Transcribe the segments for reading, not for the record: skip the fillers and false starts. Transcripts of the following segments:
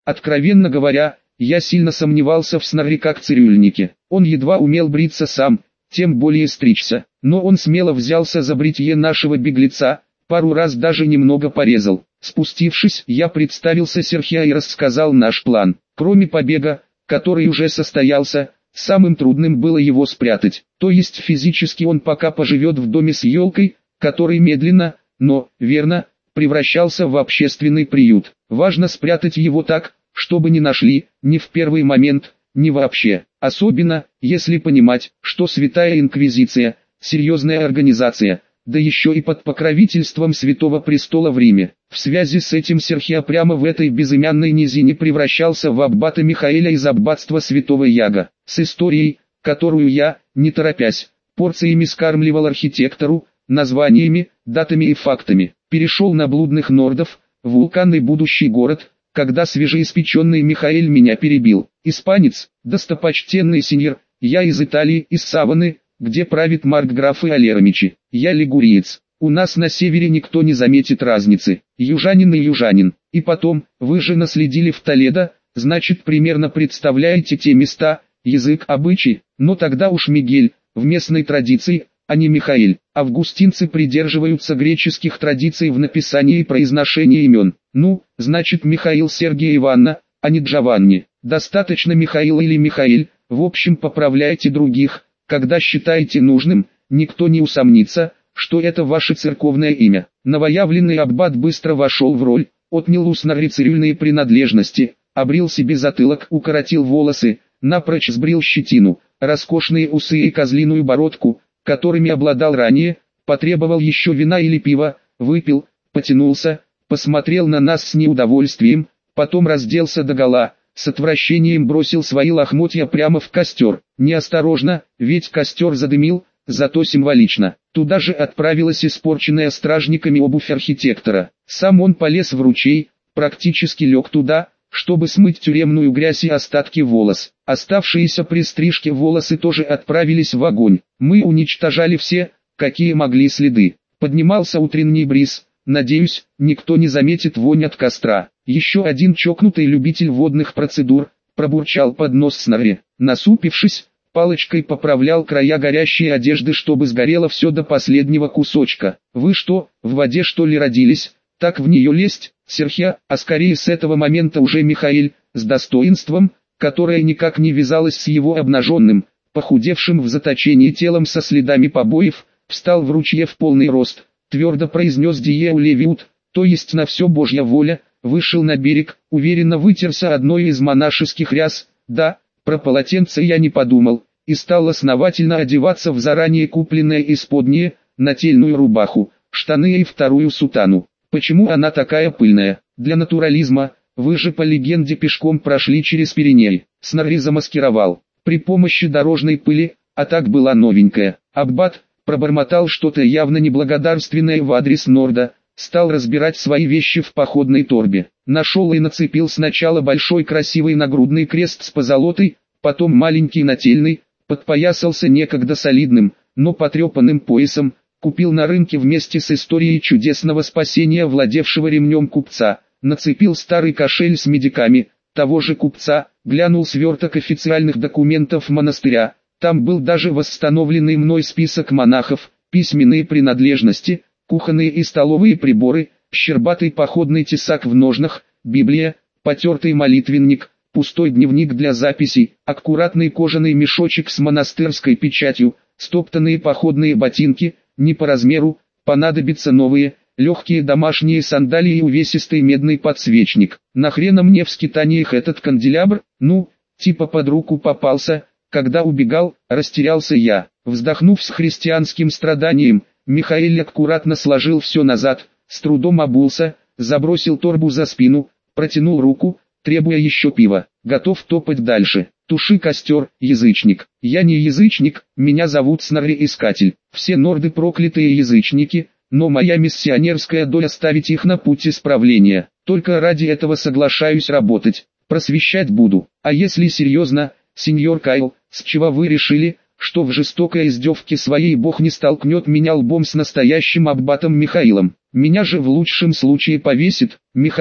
Откровенно говоря, я сильно сомневался в Снорри как цирюльнике. Он едва умел бриться сам, тем более стричься. Но он смело взялся за бритье нашего беглеца, пару раз даже немного порезал. Спустившись, я представился Серхио и рассказал наш план. Кроме побега, который уже состоялся, самым трудным было его спрятать. То есть физически он пока поживет в доме с елкой, который медленно, но верно, превращался в общественный приют. Важно спрятать его так, чтобы не нашли, ни в первый момент, ни вообще. Особенно, если понимать, что Святая Инквизиция – серьезная организация, да еще и под покровительством Святого Престола в Риме. В связи с этим Серхио прямо в этой безымянной низине превращался в аббата Михаэля из аббатства Святого Яга. С историей, которую я, не торопясь, порциями скармливал архитектору, названиями, датами и фактами, перешел на блудных нордов, вулканный будущий город, когда свежеиспеченный Михаэль меня перебил. Испанец, достопочтенный сеньор, я из Италии, из Саваны, где правит маркграфы Алеромичи. Я лигуриец. У нас на севере никто не заметит разницы. Южанин и южанин. И потом, вы же наследили в Толедо, значит примерно представляете те места, язык, обычаи. Но тогда уж Мигель, в местной традиции, а не Михаэль. Августинцы придерживаются греческих традиций в написании и произношении имен. Ну, значит Михаил Сергия Ивановна, а не Джованни. Достаточно Михаил или Михаэль, в общем поправляйте других, когда считаете нужным, никто не усомнится, что это ваше церковное имя. Новоявленный аббат быстро вошел в роль, отнял у Снорри цирюльные принадлежности, обрил себе затылок, укоротил волосы, напрочь сбрил щетину, роскошные усы и козлиную бородку, которыми обладал ранее, потребовал еще вина или пива, выпил, потянулся, посмотрел на нас с неудовольствием, потом разделся догола, с отвращением бросил свои лохмотья прямо в костер. Неосторожно, ведь костер задымил, зато символично. Туда же отправилась испорченная стражниками обувь архитектора. Сам он полез в ручей, практически лег туда, чтобы смыть тюремную грязь и остатки волос. Оставшиеся при стрижке волосы тоже отправились в огонь. Мы уничтожали все, какие могли следы. Поднимался утренний бриз. Надеюсь, никто не заметит вонь от костра. Еще один чокнутый любитель водных процедур пробурчал под нос Снорри. Насупившись, палочкой поправлял края горящей одежды, чтобы сгорело все до последнего кусочка. Вы что, в воде что ли родились? Так в нее лезть, Серхио, а скорее с этого момента уже Михаэль, с достоинством, которое никак не вязалось с его обнаженным, похудевшим в заточении телом со следами побоев, встал в ручье в полный рост, твердо произнес Диеу Левиут, то есть на все Божья воля, вышел на берег, уверенно вытерся одной из монашеских ряс, да, про полотенце я не подумал, и стал основательно одеваться в заранее купленное исподнее, нательную рубаху, штаны и вторую сутану. Почему она такая пыльная? Для натурализма, вы же по легенде пешком прошли через Пиренеи. Снорри замаскировал, при помощи дорожной пыли, а так была новенькая. Аббат пробормотал что-то явно неблагодарственное в адрес Норда, стал разбирать свои вещи в походной торбе. Нашел и нацепил сначала большой красивый нагрудный крест с позолотой, потом маленький нательный, подпоясался некогда солидным, но потрепанным поясом, купил на рынке вместе с историей чудесного спасения владевшего ремнем купца, нацепил старый кошель с медиками, того же купца, глянул сверток официальных документов монастыря, там был даже восстановленный мной список монахов, письменные принадлежности, кухонные и столовые приборы, щербатый походный тесак в ножнах, Библия, потертый молитвенник, пустой дневник для записей, аккуратный кожаный мешочек с монастырской печатью, стоптанные походные ботинки, не по размеру, понадобятся новые, легкие домашние сандалии и увесистый медный подсвечник. Нахрена мне в скитаниях этот канделябр? Ну, типа под руку попался, когда убегал, растерялся я. Вздохнув с христианским страданием, Михаэль аккуратно сложил все назад, с трудом обулся, забросил торбу за спину, протянул руку, требуя еще пива. Готов топать дальше. Туши костер, язычник. Я не язычник, меня зовут Снорри-искатель. Все норды проклятые язычники, но моя миссионерская доля ставить их на путь исправления. Только ради этого соглашаюсь работать, просвещать буду. А если серьезно, сеньор Кайл, с чего вы решили, что в жестокой издевке своей Бог не столкнет меня лбом с настоящим аббатом Михаилом? Меня же в лучшем случае повесит. Михаэль,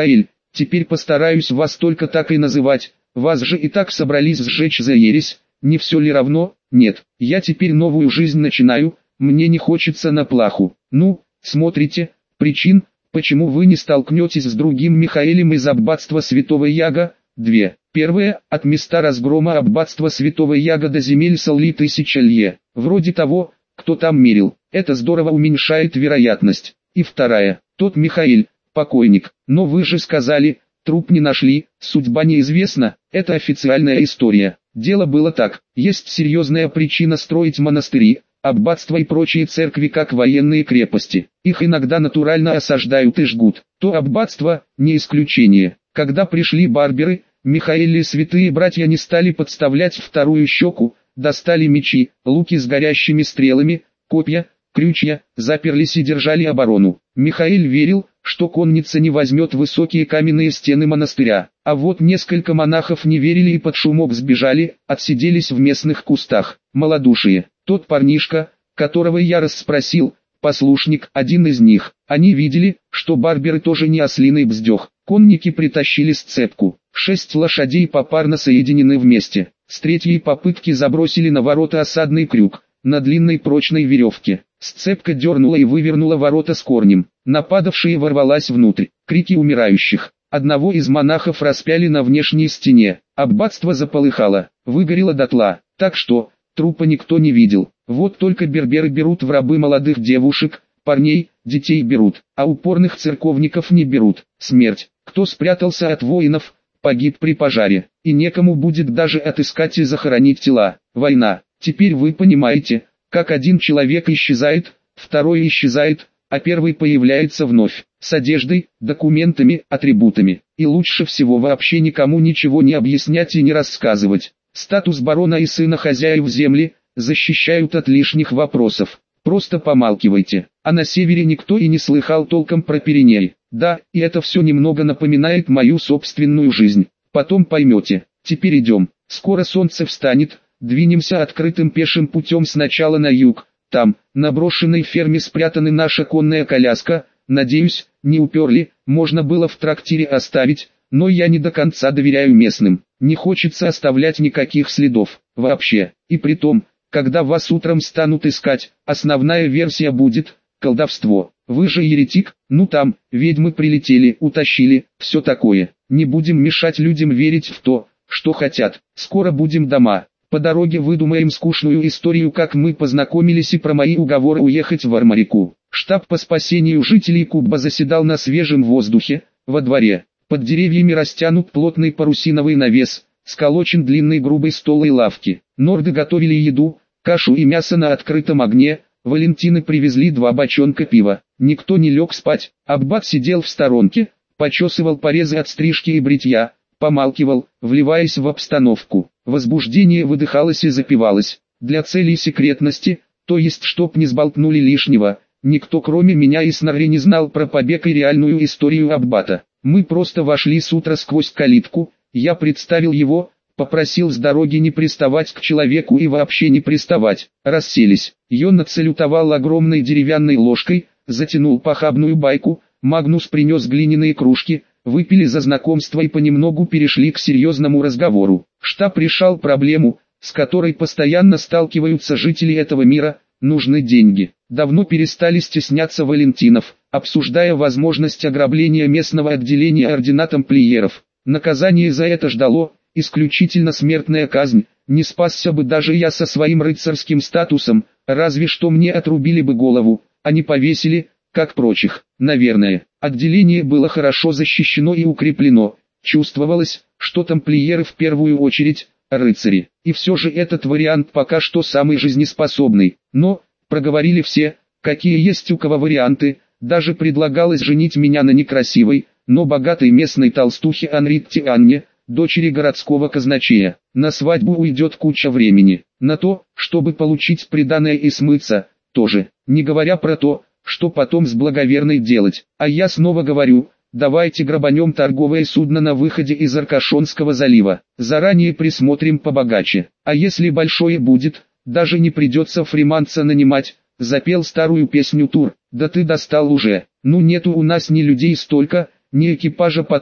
Теперь постараюсь вас только так и называть, вас же и так собрались сжечь за ересь, не все ли равно? Нет, я теперь новую жизнь начинаю, мне не хочется на плаху. Ну, смотрите, причин, почему вы не столкнетесь с другим Михаэлем из аббатства Святого Яга, 2. Первое, от места разгрома аббатства Святого Яга до земель Салли 1000 лье, вроде того, кто там мерил, это здорово уменьшает вероятность. И вторая, тот Михаэль, покойник, но вы же сказали, труп не нашли, судьба неизвестна, это официальная история. Дело было так, есть серьезная причина строить монастыри, аббатства и прочие церкви как военные крепости. Их иногда натурально осаждают и жгут. То аббатство, не исключение. Когда пришли барберы, Михаэль и святые братья не стали подставлять вторую щеку, достали мечи, луки с горящими стрелами, копья, крючья, заперлись и держали оборону. Михаэль верил, что конница не возьмет высокие каменные стены монастыря. А вот несколько монахов не верили и под шумок сбежали, отсиделись в местных кустах. Малодушие. Тот парнишка, которого я расспросил, послушник, один из них. Они видели, что барберы тоже не ослиный бздех. Конники притащили сцепку. 6 лошадей попарно соединены вместе. С третьей попытки забросили на ворота осадный крюк, на длинной прочной веревке. Сцепка дернула и вывернула ворота с корнем. Нападавшие ворвалась внутрь. Крики умирающих. Одного из монахов распяли на внешней стене. Аббатство заполыхало, выгорело дотла, так что трупа никто не видел. Вот только берберы берут в рабы молодых девушек, парней, детей берут, а упорных церковников не берут. Смерть. Кто спрятался от воинов, погиб при пожаре, и некому будет даже отыскать и захоронить тела. Война. Теперь вы понимаете, как один человек исчезает, второй исчезает, а первый появляется вновь, с одеждой, документами, атрибутами. И лучше всего вообще никому ничего не объяснять и не рассказывать. Статус барона и сына хозяев земли защищают от лишних вопросов. Просто помалкивайте. А на севере никто и не слыхал толком про Пиреней. Да, и это все немного напоминает мою собственную жизнь. Потом поймете. Теперь идем. Скоро солнце встанет. Двинемся открытым пешим путем сначала на юг. Там, на брошенной ферме спрятана наша конная коляска. Надеюсь, не уперли, можно было в трактире оставить, но я не до конца доверяю местным. Не хочется оставлять никаких следов, вообще. И притом, когда вас утром станут искать, основная версия будет колдовство. Вы же еретик, ну там, ведьмы прилетели, утащили, все такое. Не будем мешать людям верить в то, что хотят. Скоро будем дома. По дороге выдумаем скучную историю, как мы познакомились, и про мои уговоры уехать в Армарику. Штаб по спасению жителей Кубба заседал на свежем воздухе, во дворе. Под деревьями растянут плотный парусиновый навес, сколочен длинный грубый стол и лавки. Норды готовили еду, кашу и мясо на открытом огне. Валентины привезли 2 бочонка пива. Никто не лег спать. Аббат сидел в сторонке, почесывал порезы от стрижки и бритья, помалкивал, вливаясь в обстановку. Возбуждение выдыхалось и запивалось. Для целей секретности, то есть чтоб не сболтнули лишнего, никто кроме меня и Снорри не знал про побег и реальную историю Аббата. Мы просто вошли с утра сквозь калитку, я представил его, попросил с дороги не приставать к человеку и вообще не приставать. Расселись. Йон отсалютовал огромной деревянной ложкой, затянул похабную байку, Магнус принес глиняные кружки, выпили за знакомство и понемногу перешли к серьезному разговору. Штаб решал проблему, с которой постоянно сталкиваются жители этого мира, нужны деньги. Давно перестали стесняться Валентинов, обсуждая возможность ограбления местного отделения ордена тамплиеров. Наказание за это ждало, исключительно смертная казнь, не спасся бы даже я со своим рыцарским статусом, разве что мне отрубили бы голову, а не повесили, как прочих. Наверное, отделение было хорошо защищено и укреплено, чувствовалось, что тамплиеры в первую очередь, рыцари. И все же этот вариант пока что самый жизнеспособный. Но, проговорили все, какие есть у кого варианты, даже предлагалось женить меня на некрасивой, но богатой местной толстухе Анритте Анне, дочери городского казначея. На свадьбу уйдет куча времени, на то, чтобы получить приданое и смыться, тоже, не говоря про то, что потом с благоверной делать. А я снова говорю, давайте грабанем торговое судно на выходе из Аркашонского залива, заранее присмотрим побогаче, а если большое будет, даже не придется фриманца нанимать. Запел старую песню Тур, да ты достал уже, ну нету у нас ни людей столько, ни экипажа потом,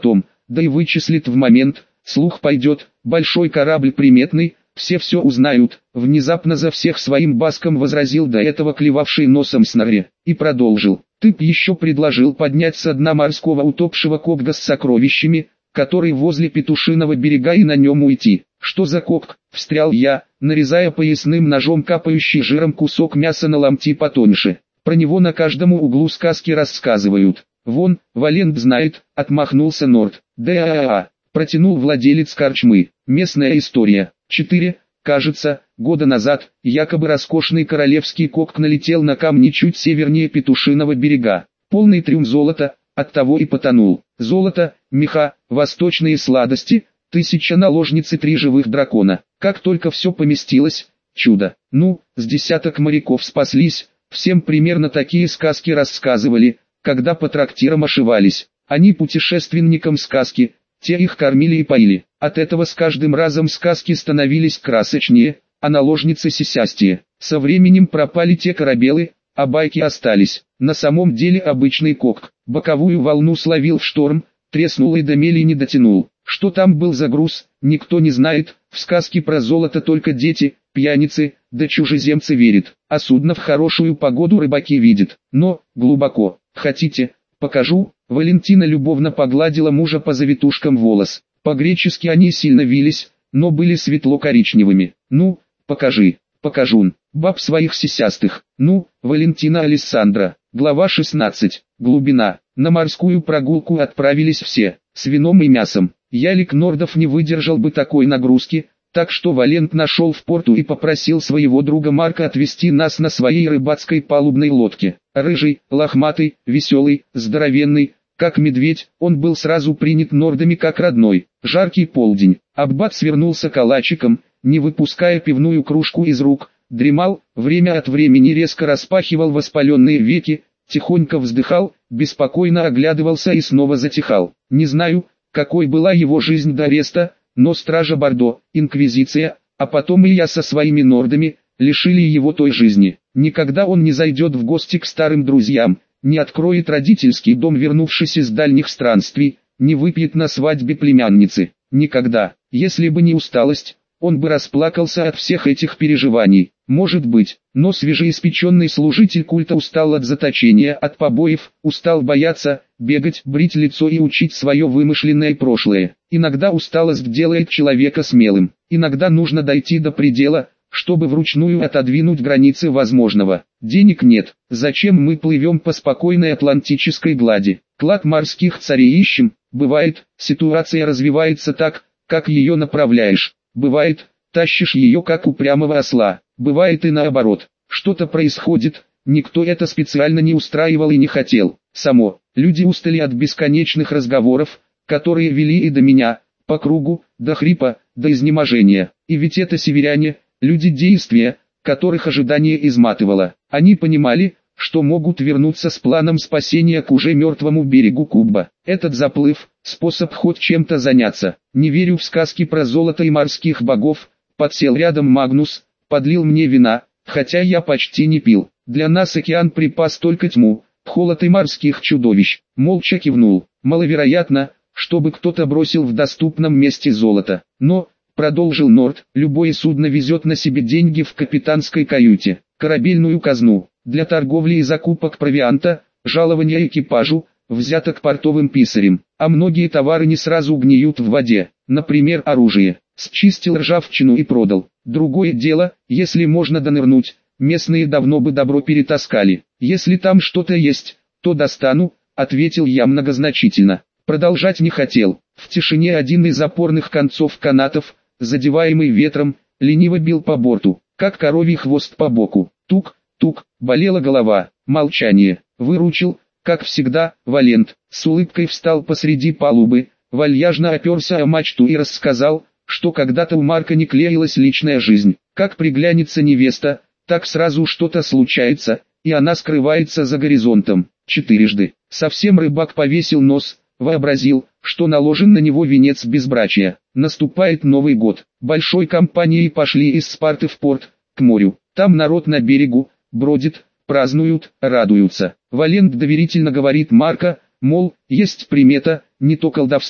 да и вычислит в момент, слух пойдет, большой корабль приметный, все узнают, внезапно за всех своим баском возразил до этого клевавший носом Снарри, и продолжил. Ты б еще предложил поднять со дна морского утопшего кокга с сокровищами, который возле Петушиного берега, и на нем уйти. Что за кок? Встрял я, нарезая поясным ножом капающий жиром кусок мяса на ломти потоньше. Про него на каждом углу сказки рассказывают. Вон, Валент знает, отмахнулся Норд. Да, протянул владелец корчмы. Местная история. 4, кажется, года назад, якобы роскошный королевский кок налетел на камни чуть севернее Петушиного берега. Полный трюм золота, оттого и потонул. Золото, меха, восточные сладости, 1000 наложниц и 3 живых дракона. Как только все поместилось, чудо. Ну, с десяток моряков спаслись, всем примерно такие сказки рассказывали, когда по трактирам ошивались. Они путешественникам сказки, те их кормили и поили. От этого с каждым разом сказки становились красочнее, а наложницы сисястее. Со временем пропали те корабелы, а байки остались. На самом деле обычный кок, боковую волну словил в шторм, треснул и до мели не дотянул. Что там был за груз, никто не знает, в сказки про золото только дети, пьяницы, да чужеземцы верят, а судно в хорошую погоду рыбаки видят. Но, глубоко, хотите, покажу? Валентина любовно погладила мужа по завитушкам волос. По-гречески они сильно вились, но были светло-коричневыми. Ну, покажи, покажун, баб своих сисястых. Ну, Валентина Алессандра. Глава 16. Глубина. На морскую прогулку отправились все, с вином и мясом. Ялик Нордов не выдержал бы такой нагрузки, так что Валент нашел в порту и попросил своего друга Марка отвезти нас на своей рыбацкой палубной лодке. Рыжий, лохматый, веселый, здоровенный, как медведь, он был сразу принят Нордами как родной. Жаркий полдень. Аббат свернулся калачиком, не выпуская пивную кружку из рук, дремал, время от времени резко распахивал воспаленные веки, тихонько вздыхал, беспокойно оглядывался и снова затихал. Не знаю, какой была его жизнь до ареста, но стража Бордо, инквизиция, а потом и я со своими Нордами, лишили его той жизни. Никогда он не зайдет в гости к старым друзьям, не откроет родительский дом, вернувшись из дальних странствий, не выпьет на свадьбе племянницы. Никогда. Если бы не усталость, он бы расплакался от всех этих переживаний. Может быть, но свежеиспеченный служитель культа устал от заточения, от побоев, устал бояться, бегать, брить лицо и учить свое вымышленное прошлое. Иногда усталость делает человека смелым, иногда нужно дойти до предела, чтобы вручную отодвинуть границы возможного. Денег нет, зачем мы плывем по спокойной атлантической глади? Клад морских царей ищем, бывает, ситуация развивается так, как ее направляешь, бывает, тащишь ее как упрямого осла, бывает и наоборот, что-то происходит, никто это специально не устраивал и не хотел, само, люди устали от бесконечных разговоров, которые вели и до меня, по кругу, до хрипа, до изнеможения, и ведь это северяне, люди действия, которых ожидание изматывало. Они понимали, что могут вернуться с планом спасения к уже мертвому берегу Кубба. Этот заплыв – способ хоть чем-то заняться. Не верю в сказки про золото и морских богов. Подсел рядом Магнус, подлил мне вина, хотя я почти не пил. Для нас океан припас только тьму, холод и морских чудовищ. Молча кивнул. Маловероятно, чтобы кто-то бросил в доступном месте золото. Но, продолжил Норд, любое судно везет на себе деньги в капитанской каюте, корабельную казну, для торговли и закупок провианта, жалования экипажу, взяток портовым писарем, а многие товары не сразу гниют в воде, например оружие, счистил ржавчину и продал. Другое дело, если можно донырнуть, местные давно бы добро перетаскали, если там что-то есть, то достану, ответил я многозначительно. Продолжать не хотел, в тишине один из опорных концов канатов, задеваемый ветром, лениво бил по борту, как коровий хвост по боку. Тук, тук, болела голова, молчание. Выручил, как всегда, Валент, с улыбкой встал посреди палубы, вальяжно оперся о мачту и рассказал, что когда-то у Марка не клеилась личная жизнь. Как приглянется невеста, так сразу что-то случается, и она скрывается за горизонтом. Четырежды. Совсем рыбак повесил нос, вообразил, что наложен на него венец безбрачия. Наступает Новый год. Большой компанией пошли из Спарты в порт, к морю. Там народ на берегу, бродит, празднуют, радуются. Валент доверительно говорит Марка, мол, есть примета, не то колдовство,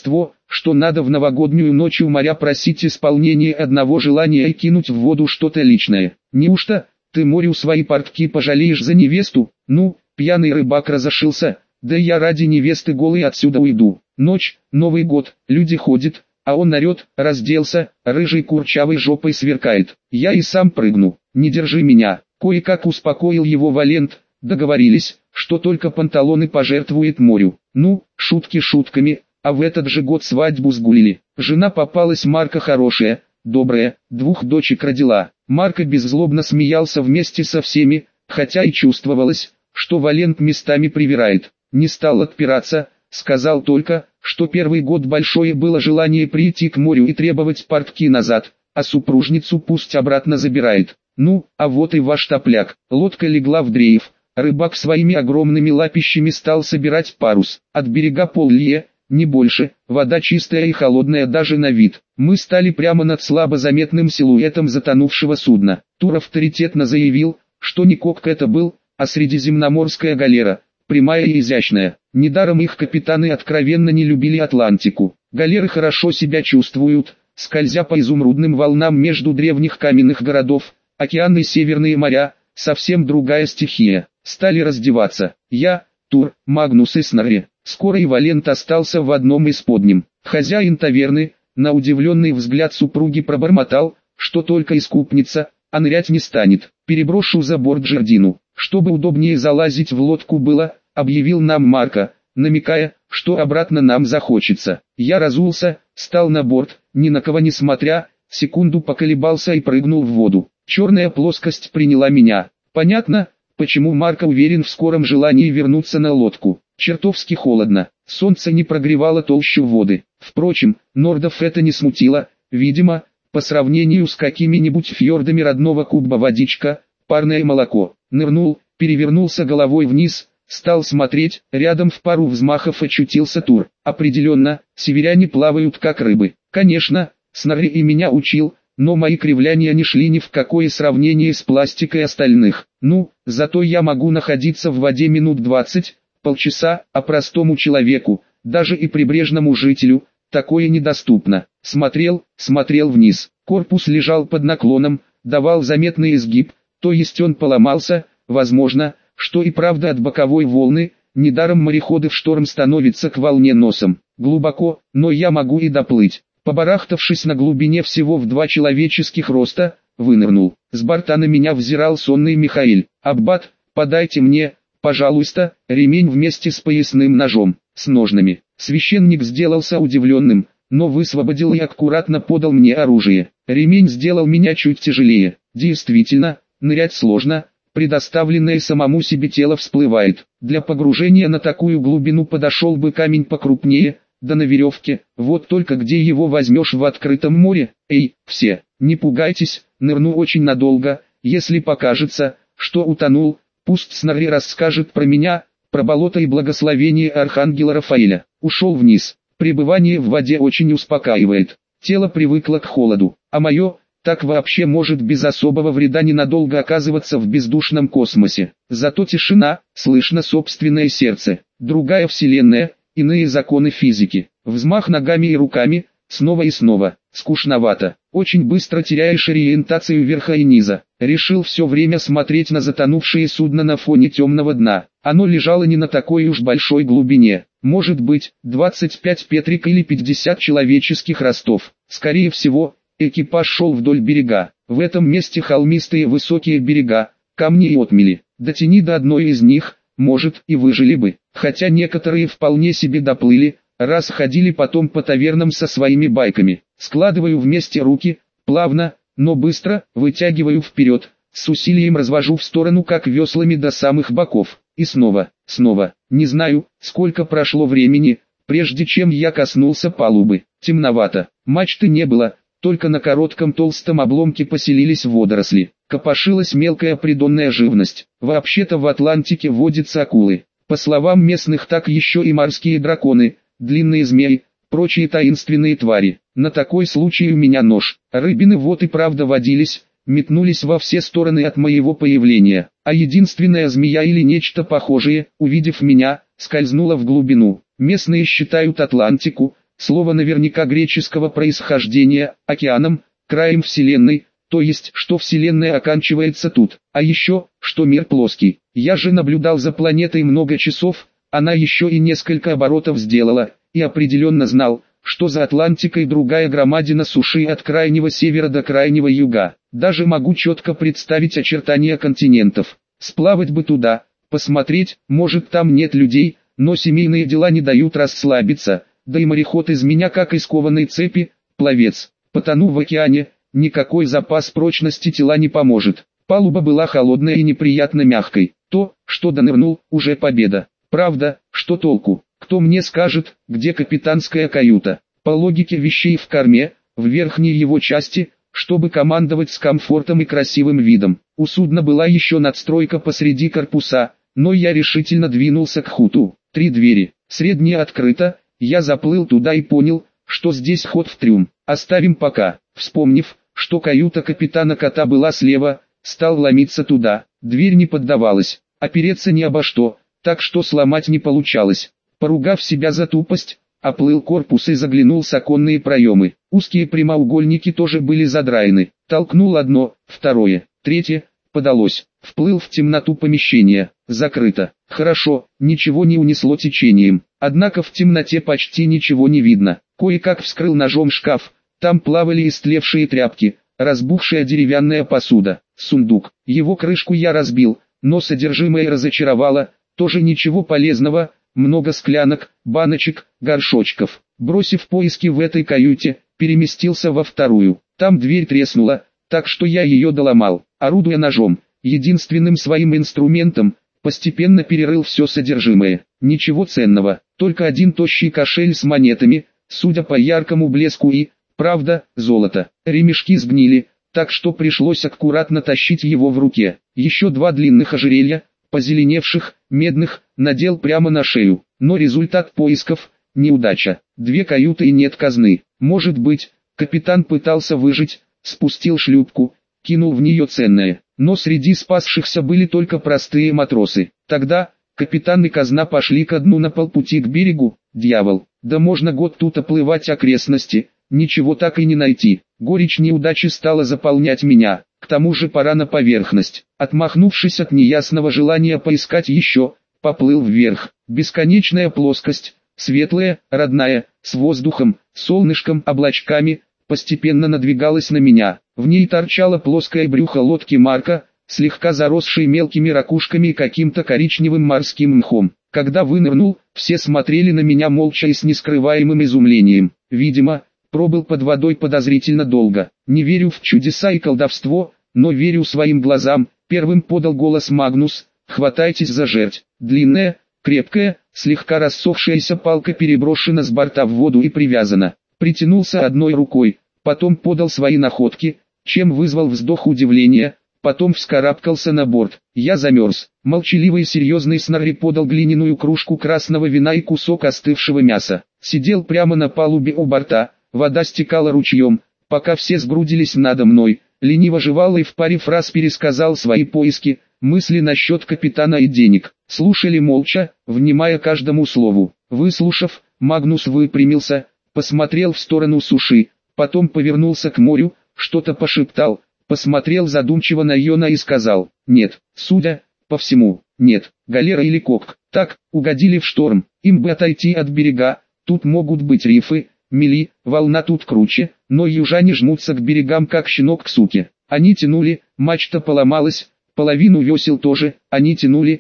что надо в новогоднюю ночь у моря просить исполнение одного желания и кинуть в воду что-то личное. Неужто ты морю свои портки пожалеешь за невесту? Ну, пьяный рыбак разошился, да я ради невесты голый отсюда уйду. Ночь, Новый год, люди ходят, а он орет, разделся, рыжей курчавой жопой сверкает. Я и сам прыгну, не держи меня. Кое-как успокоил его Валент, договорились, что только панталоны пожертвует морю. Ну, шутки шутками, а в этот же год свадьбу сгулили. Жена попалась Марка хорошая, добрая, 2 дочек родила. Марка беззлобно смеялся вместе со всеми, хотя и чувствовалось, что Валент местами привирает. Не стал отпираться, сказал только, что первый год большое было желание прийти к морю и требовать портки назад, а супружницу пусть обратно забирает. Ну, а вот и ваш топляк. Лодка легла в дрейф, рыбак своими огромными лапищами стал собирать парус. От берега поллье, не больше, вода чистая и холодная даже на вид. Мы стали прямо над слабо заметным силуэтом затонувшего судна. Тур авторитетно заявил, что не кок это был, а средиземноморская галера, прямая и изящная. Недаром их капитаны откровенно не любили Атлантику. Галеры хорошо себя чувствуют, скользя по изумрудным волнам между древних каменных городов. Океаны и северные моря, совсем другая стихия. Стали раздеваться. Я, Тур, Магнус и Снорри. Скоро и Валент остался в одном из подним. Хозяин таверны, на удивленный взгляд супруги пробормотал, что только искупница, а нырять не станет. Переброшу за борт жердину. Чтобы удобнее залазить в лодку было, объявил нам Марко, намекая, что обратно нам захочется. Я разулся, стал на борт, ни на кого не смотря, секунду поколебался и прыгнул в воду. Черная плоскость приняла меня. Понятно, почему Марко уверен в скором желании вернуться на лодку. Чертовски холодно, солнце не прогревало толщу воды. Впрочем, нордов это не смутило, видимо, по сравнению с какими-нибудь фьордами родного Куба водичка, парное молоко. Нырнул, перевернулся головой вниз, стал смотреть, рядом в пару взмахов очутился Тур. Определенно, северяне плавают как рыбы. Конечно, Снорри и меня учил, но мои кривляния не шли ни в какое сравнение с пластикой остальных. Ну, зато я могу находиться в воде минут 20, полчаса, а простому человеку, даже и прибрежному жителю, такое недоступно. Смотрел вниз. Корпус лежал под наклоном, давал заметный изгиб, то есть он поломался, возможно, что и правда от боковой волны, недаром мореходы в шторм становятся к волне носом. Глубоко, но я могу и доплыть. Побарахтавшись на глубине всего в 2 человеческих роста, вынырнул. С борта на меня взирал сонный Михаэль. «Аббат, подайте мне, пожалуйста, ремень вместе с поясным ножом, с ножнами». Священник сделался удивленным, но высвободил и аккуратно подал мне оружие. Ремень сделал меня чуть тяжелее. Действительно, нырять сложно, предоставленное самому себе тело всплывает. Для погружения на такую глубину подошел бы камень покрупнее, да на веревке, вот только где его возьмешь в открытом море? Эй, все, не пугайтесь, нырну очень надолго, если покажется, что утонул, пусть Снорри расскажет про меня, про болото и благословение архангела Рафаэля. Ушел вниз, пребывание в воде очень успокаивает, тело привыкло к холоду, а мое, так вообще может без особого вреда ненадолго оказываться в бездушном космосе. Зато тишина, слышно собственное сердце, другая вселенная, иные законы физики. Взмах ногами и руками, снова и снова. Скучновато. Очень быстро теряешь ориентацию верха и низа. Решил все время смотреть на затонувшее судно на фоне темного дна. Оно лежало не на такой уж большой глубине. Может быть, 25 петрик или 50 человеческих ростов. Скорее всего, экипаж шел вдоль берега. В этом месте холмистые высокие берега, камни и отмели. Дотяни до одной из них, может, и выжили бы. Хотя некоторые вполне себе доплыли, раз ходили потом по тавернам со своими байками. Складываю вместе руки, плавно, но быстро, вытягиваю вперед, с усилием развожу в сторону как веслами до самых боков. И снова. Не знаю, сколько прошло времени, прежде чем я коснулся палубы. Темновато, мачты не было, только на коротком толстом обломке поселились водоросли. Копошилась мелкая придонная живность. Вообще-то в Атлантике водятся акулы. По словам местных, так еще и морские драконы, длинные змеи, прочие таинственные твари. На такой случай у меня нож. Рыбины вот и правда водились, метнулись во все стороны от моего появления. А единственная змея или нечто похожее, увидев меня, скользнула в глубину. Местные считают Атлантику слово наверняка греческого происхождения, океаном, краем Вселенной, то есть, что Вселенная оканчивается тут, а еще, что мир плоский. Я же наблюдал за планетой много часов, она еще и несколько оборотов сделала, и определенно знал, что за Атлантикой другая громадина суши от крайнего севера до крайнего юга. Даже могу четко представить очертания континентов. Сплавать бы туда, посмотреть, может там нет людей, но семейные дела не дают расслабиться, да и мореход из меня как из кованой цепи, пловец. Потону в океане, никакой запас прочности тела не поможет. Палуба была холодной и неприятно мягкой. То, что донырнул, уже победа. Правда, что толку? Кто мне скажет, где капитанская каюта? По логике вещей в корме, в верхней его части, чтобы командовать с комфортом и красивым видом. У судна была еще надстройка посреди корпуса, но я решительно двинулся к хуту. 3 двери, средняя открыта, я заплыл туда и понял, что здесь ход в трюм. Оставим пока. Вспомнив, что каюта капитана Кота была слева, стал ломиться туда. Дверь не поддавалась, опереться ни обо что, так что сломать не получалось. Поругав себя за тупость, оплыл корпус и заглянул с оконные проемы. Узкие прямоугольники тоже были задраены. Толкнул одно, второе, третье, подалось. Вплыл в темноту помещения. Закрыто. Хорошо, ничего не унесло течением. Однако в темноте почти ничего не видно. Кое-как вскрыл ножом шкаф. Там плавали истлевшие тряпки, разбухшая деревянная посуда, сундук. Его крышку я разбил, но содержимое разочаровало. Тоже ничего полезного. Много склянок, баночек, горшочков. Бросив поиски в этой каюте, переместился во вторую. Там дверь треснула, так что я ее доломал. Орудуя ножом, единственным своим инструментом, постепенно перерыл все содержимое. Ничего ценного, только один тощий кошель с монетами, судя по яркому блеску и, правда, золото. Ремешки сгнили, так что пришлось аккуратно тащить его в руке. Еще 2 длинных ожерелья, позеленевших, медных, надел прямо на шею. Но результат поисков – неудача. 2 каюты и нет казны. Может быть, капитан пытался выжить, спустил шлюпку, кинул в нее ценное. Но среди спасшихся были только простые матросы. Тогда, капитан и казна пошли ко дну на полпути к берегу. Дьявол, да можно год тут оплывать окрестности, ничего так и не найти. Горечь неудачи стала заполнять меня. К тому же пора на поверхность. Отмахнувшись от неясного желания поискать еще, поплыл вверх. Бесконечная плоскость, светлая, родная, с воздухом, солнышком, облачками, постепенно надвигалась на меня. В ней торчало плоское брюхо лодки Марка, слегка заросшей мелкими ракушками и каким-то коричневым морским мхом. Когда вынырнул, все смотрели на меня молча и с нескрываемым изумлением. Видимо, пробыл под водой подозрительно долго. Не верю в чудеса и колдовство, но верю своим глазам. Первым подал голос Магнус: «Хватайтесь за жерть». Длинная, крепкая, слегка рассохшаяся палка переброшена с борта в воду и привязана. Притянулся одной рукой, потом подал свои находки, чем вызвал вздох удивления, потом вскарабкался на борт. Я замерз. Молчаливый и серьезный Снорри подал глиняную кружку красного вина и кусок остывшего мяса. Сидел прямо на палубе у борта, вода стекала ручьем, пока все сгрудились надо мной. Лениво жевал и в паре фраз пересказал свои поиски, мысли насчет капитана и денег. Слушали молча, внимая каждому слову. Выслушав, Магнус выпрямился, посмотрел в сторону суши, потом повернулся к морю, что-то пошептал, посмотрел задумчиво на Йона и сказал: «Нет, судя по всему, нет, галера или кок, так, угодили в шторм, им бы отойти от берега, тут могут быть рифы, мели, волна тут круче, но южане жмутся к берегам как щенок к суке». Они тянули, мачта поломалась, половину весел тоже, они тянули,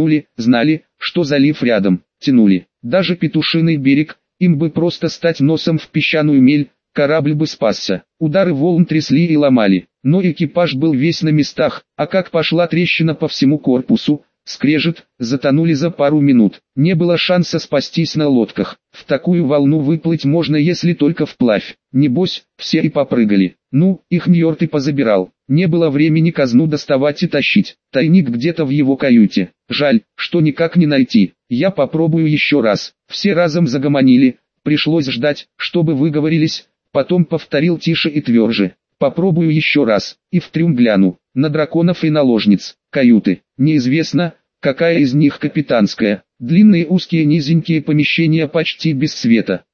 знали, что залив рядом, тянули. Даже Петушиный берег, им бы просто стать носом в песчаную мель, корабль бы спасся. Удары волн трясли и ломали, но экипаж был весь на местах, а как пошла трещина по всему корпусу, скрежет, затонули за пару минут. Не было шанса спастись на лодках. В такую волну выплыть можно, если только вплавь. Небось, все и попрыгали. Ну, их Ньорт и позабирал. Не было времени казну доставать и тащить. Тайник где-то в его каюте. Жаль, что никак не найти. Я попробую еще раз. Все разом загомонили. Пришлось ждать, чтобы выговорились. Потом повторил тише и тверже: «Попробую еще раз, и в трюм гляну, на драконов и наложниц, каюты. Неизвестно, какая из них капитанская. Длинные узкие низенькие помещения почти без света.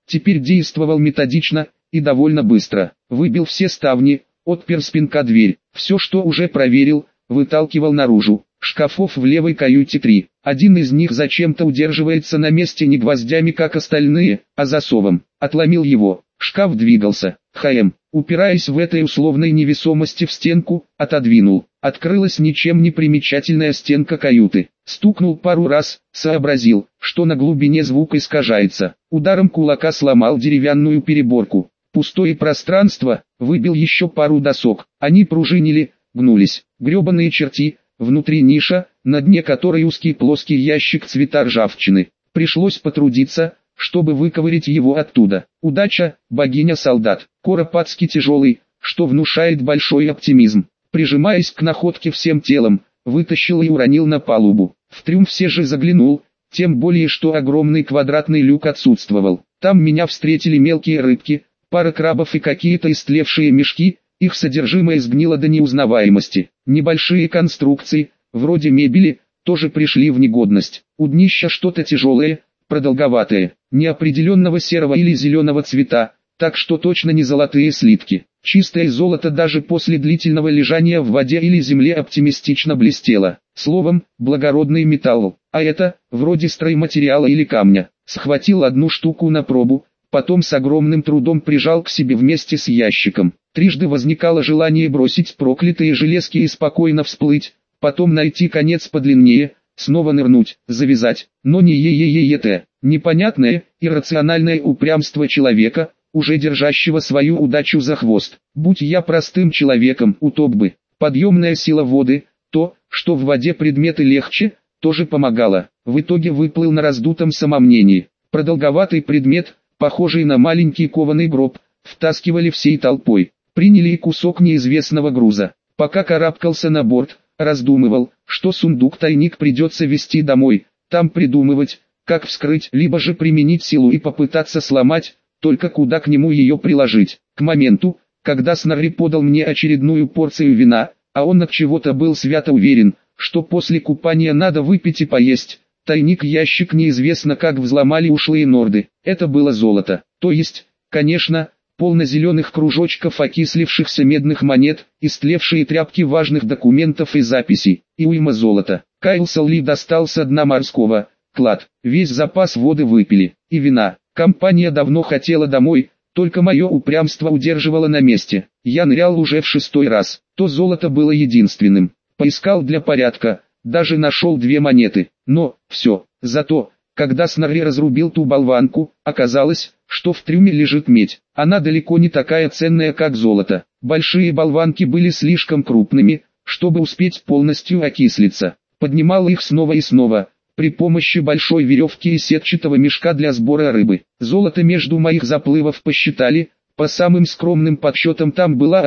Теперь действовал методично и довольно быстро. Выбил все ставни, отпер спинка дверь. Все, что уже проверил, выталкивал наружу. Шкафов в левой каюте 3. Один из них зачем-то удерживается на месте не гвоздями, как остальные, а засовом. Отломил его. Шкаф двигался. Упираясь в этой условной невесомости в стенку, отодвинул. Открылась ничем не примечательная стенка каюты. Стукнул пару раз, сообразил, что на глубине звук искажается. Ударом кулака сломал деревянную переборку. Пустое пространство, выбил еще пару досок. Они пружинили, гнулись. Гребаные черти, внутри ниша, на дне которой узкий плоский ящик цвета ржавчины. Пришлось потрудиться, чтобы выковырять его оттуда. Удача, богиня-солдат. Короб адски тяжелый, что внушает большой оптимизм. Прижимаясь к находке всем телом, вытащил и уронил на палубу. В трюм все же заглянул, тем более что огромный квадратный люк отсутствовал. Там меня встретили мелкие рыбки, пара крабов и какие-то истлевшие мешки, их содержимое сгнило до неузнаваемости. Небольшие конструкции, вроде мебели, тоже пришли в негодность. У днища что-то тяжелое, продолговатое, неопределенного серого или зеленого цвета, так что точно не золотые слитки. Чистое золото даже после длительного лежания в воде или земле оптимистично блестело. Словом, благородный металл. А это, вроде стройматериала или камня. Схватил одну штуку на пробу, потом с огромным трудом прижал к себе вместе с ящиком. Трижды возникало желание бросить проклятые железки и спокойно всплыть, потом найти конец подлиннее, снова нырнуть, завязать, но не е-е-е-е-те. Непонятное, иррациональное упрямство человека, уже держащего свою удачу за хвост. Будь я простым человеком, утоп бы. Подъемная сила воды, то, что в воде предметы легче, тоже помогало. В итоге выплыл на раздутом самомнении. Продолговатый предмет, похожий на маленький кованый гроб, втаскивали всей толпой. Приняли и кусок неизвестного груза. Пока карабкался на борт, раздумывал, что сундук-тайник придется везти домой, там придумывать, как вскрыть, либо же применить силу и попытаться сломать, только куда к нему ее приложить. К моменту, когда Снорри подал мне очередную порцию вина, а он от чего-то был свято уверен, что после купания надо выпить и поесть, тайник-ящик неизвестно как взломали ушлые норды. Это было золото. То есть, конечно, полно зеленых кружочков окислившихся медных монет, истлевшие тряпки важных документов и записей, и уйма золота. Кайл Салли достал со дна морского, клад, весь запас воды выпили, и вина. Компания давно хотела домой, только мое упрямство удерживало на месте. Я нырял уже в 6-й раз, то золото было единственным. Поискал для порядка, даже нашел 2 монеты, но, все, зато, когда Снорри разрубил ту болванку, оказалось, что в трюме лежит медь. Она далеко не такая ценная, как золото. Большие болванки были слишком крупными, чтобы успеть полностью окислиться. Поднимал их снова и снова, при помощи большой веревки и сетчатого мешка для сбора рыбы. Золото между моих заплывов посчитали, по самым скромным подсчетам там была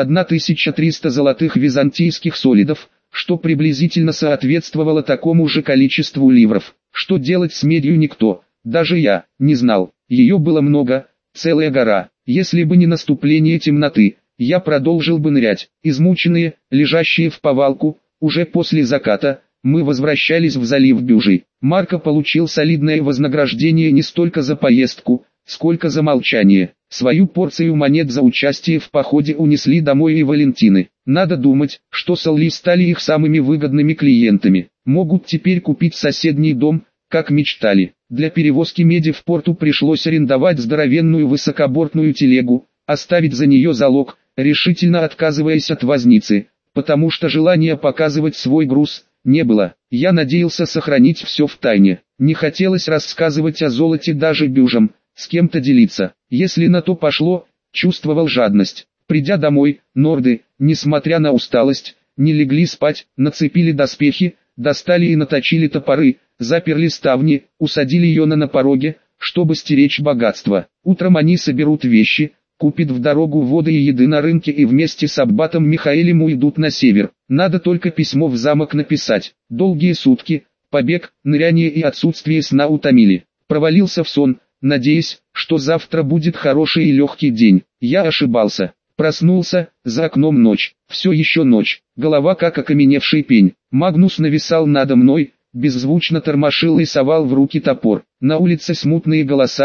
1300 золотых византийских солидов, что приблизительно соответствовало такому же количеству ливров. Что делать с медью никто, даже я, не знал. Ее было много, целая гора. Если бы не наступление темноты, я продолжил бы нырять. Измученные, лежащие в повалку, уже после заката, мы возвращались в залив Бюжи. Марко получил солидное вознаграждение не столько за поездку, сколько за молчание. Свою порцию монет за участие в походе унесли домой и Валентины. Надо думать, что Салли стали их самыми выгодными клиентами. Могут теперь купить соседний дом, как мечтали. Для перевозки меди в порту пришлось арендовать здоровенную высокобортную телегу, оставить за нее залог, решительно отказываясь от возницы, потому что желания показывать свой груз не было. Я надеялся сохранить все в тайне. Не хотелось рассказывать о золоте даже бюжам, с кем-то делиться. Если на то пошло, чувствовал жадность. Придя домой, норды, несмотря на усталость, не легли спать, нацепили доспехи, достали и наточили топоры, заперли ставни, усадили Йона на пороге, чтобы стеречь богатство. Утром они соберут вещи, купят в дорогу воды и еды на рынке и вместе с аббатом Михаэлем уйдут на север. Надо только письмо в замок написать. Долгие сутки, побег, ныряние и отсутствие сна утомили. Провалился в сон, надеясь, что завтра будет хороший и легкий день. Я ошибался. Проснулся, за окном ночь, все еще ночь, голова как окаменевший пень. Магнус нависал надо мной, беззвучно тормошил и совал в руки топор. На улице смутные голоса,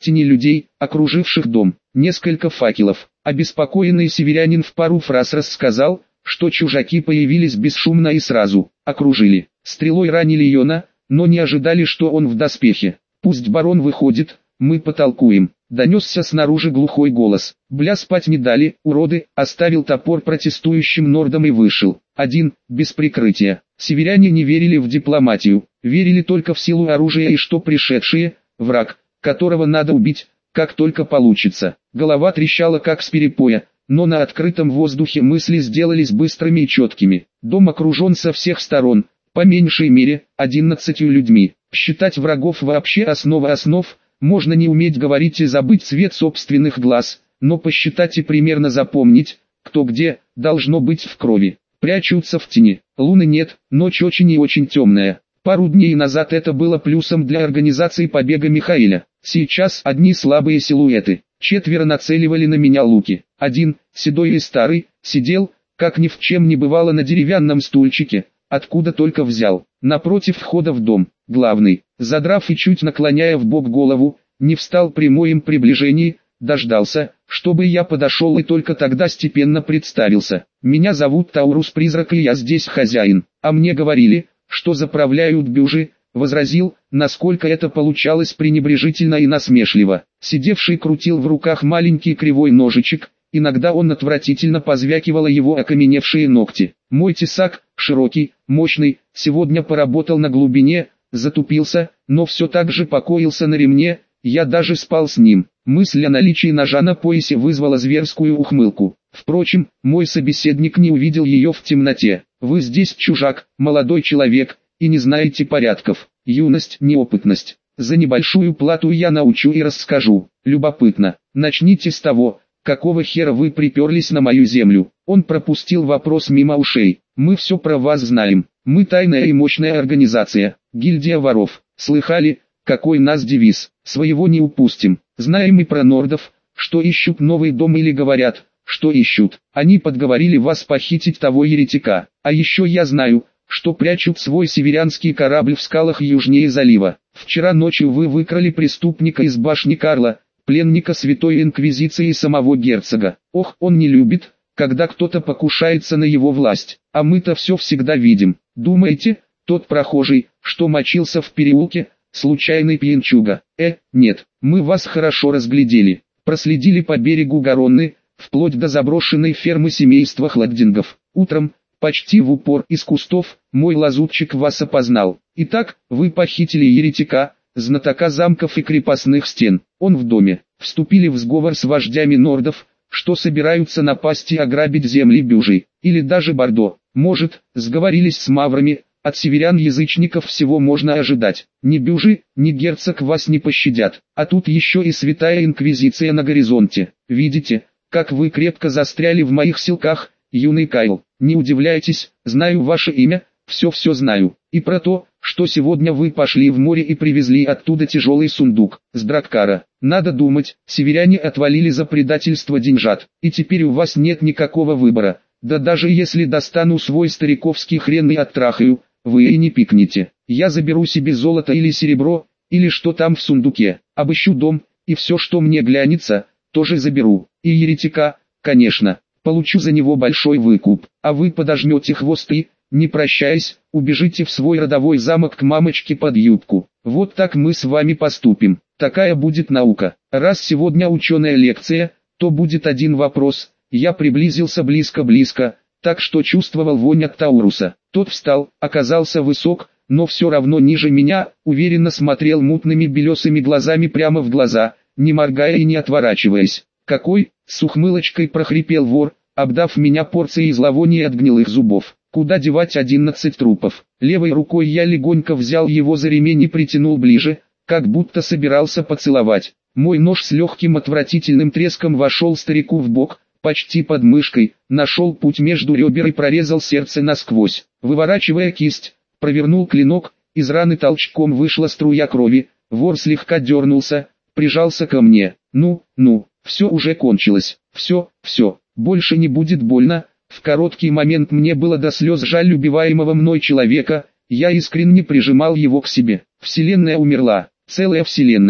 тени людей, окруживших дом, несколько факелов. Обеспокоенный северянин в пару фраз рассказал, что чужаки появились бесшумно и сразу окружили. Стрелой ранили Йона, но не ожидали, что он в доспехе. «Пусть барон выходит, мы потолкуем», — донесся снаружи глухой голос. «Бля, спать не дали, уроды», — оставил топор протестующим нордам и вышел. Один, без прикрытия. Северяне не верили в дипломатию, верили только в силу оружия и что пришедшие, враг, которого надо убить, как только получится. Голова трещала как с перепоя, но на открытом воздухе мысли сделались быстрыми и четкими. Дом окружен со всех сторон, по меньшей мере, 11 людьми. Считать врагов вообще основа основ, можно не уметь говорить и забыть цвет собственных глаз, но посчитать и примерно запомнить, кто где, должно быть в крови. Прячутся в тени, луны нет, ночь очень и очень темная. Пару дней назад это было плюсом для организации побега Михаэля. Сейчас одни слабые силуэты. 4 нацеливали на меня луки. Один, седой и старый, сидел, как ни в чем не бывало, на деревянном стульчике, откуда только взял. Напротив входа в дом, главный, задрав и чуть наклоняя вбок голову, не встал при моем приближении, дождался, чтобы я подошел и только тогда степенно представился. «Меня зовут Таурус-призрак и я здесь хозяин, а мне говорили, что заправляют бюжи», — возразил, насколько это получалось пренебрежительно и насмешливо. Сидевший крутил в руках маленький кривой ножичек, иногда он отвратительно позвякивало его окаменевшие ногти. Мой тесак, широкий, мощный, сегодня поработал на глубине, затупился, но все так же покоился на ремне, я даже спал с ним. Мысль о наличии ножа на поясе вызвала зверскую ухмылку. Впрочем, мой собеседник не увидел ее в темноте. «Вы здесь чужак, молодой человек, и не знаете порядков. Юность, неопытность. За небольшую плату я научу и расскажу. Любопытно. Начните с того, какого хера вы приперлись на мою землю?» Он пропустил вопрос мимо ушей. «Мы все про вас знаем. Мы тайная и мощная организация, гильдия воров. Слыхали, какой нас девиз? Своего не упустим. Знаем и про нордов, что ищут новый дом или говорят, что ищут. Они подговорили вас похитить того еретика. А еще я знаю, что прячут свой северянский корабль в скалах южнее залива. Вчера ночью вы выкрали преступника из башни Карла, пленника Святой Инквизиции и самого герцога. Ох, он не любит, когда кто-то покушается на его власть. А мы-то все всегда видим. Думаете, тот прохожий, что мочился в переулке, случайный пьянчуга? Нет, мы вас хорошо разглядели. Проследили по берегу Гаронны, вплоть до заброшенной фермы семейства Хладдингов. Утром, почти в упор из кустов, мой лазутчик вас опознал. Итак, вы похитили еретика, знатока замков и крепостных стен. Он в доме. Вступили в сговор с вождями нордов, что собираются напасть и ограбить земли Бюжи, или даже Бордо. Может, сговорились с маврами. От северян-язычников всего можно ожидать. Ни Бюжи, ни герцог вас не пощадят. А тут еще и святая инквизиция на горизонте. Видите, как вы крепко застряли в моих силках, юный Кайл. Не удивляйтесь, знаю ваше имя, все знаю. И про то, что сегодня вы пошли в море и привезли оттуда тяжелый сундук с Драккара. Надо думать, северяне отвалили за предательство деньжат. И теперь у вас нет никакого выбора. Да даже если достану свой стариковский хрен и оттрахаю, вы и не пикнете. Я заберу себе золото или серебро, или что там в сундуке. Обыщу дом, и все, что мне глянется, тоже заберу. И еретика, конечно, получу за него большой выкуп. А вы подожмете хвост и, не прощаясь, убежите в свой родовой замок к мамочке под юбку. Вот так мы с вами поступим. Такая будет наука. Раз сегодня ученая лекция, то будет один вопрос. Я приблизился близко-близко, так что чувствовал вонь от Тауруса. Тот встал, оказался высок, но все равно ниже меня, уверенно смотрел мутными белесыми глазами прямо в глаза, не моргая и не отворачиваясь. «Какой?» — с ухмылочкой прохрипел вор, обдав меня порцией зловония от гнилых зубов. «Куда девать 11 трупов?» Левой рукой я легонько взял его за ремень и притянул ближе, как будто собирался поцеловать. Мой нож с легким отвратительным треском вошел старику в бок, почти под мышкой, нашел путь между ребер и прорезал сердце насквозь. Выворачивая кисть, провернул клинок, из раны толчком вышла струя крови, вор слегка дернулся, прижался ко мне. Ну, все уже кончилось, все, больше не будет больно. В короткий момент мне было до слез жаль убиваемого мной человека, я искренне прижимал его к себе. Вселенная умерла, целая вселенная.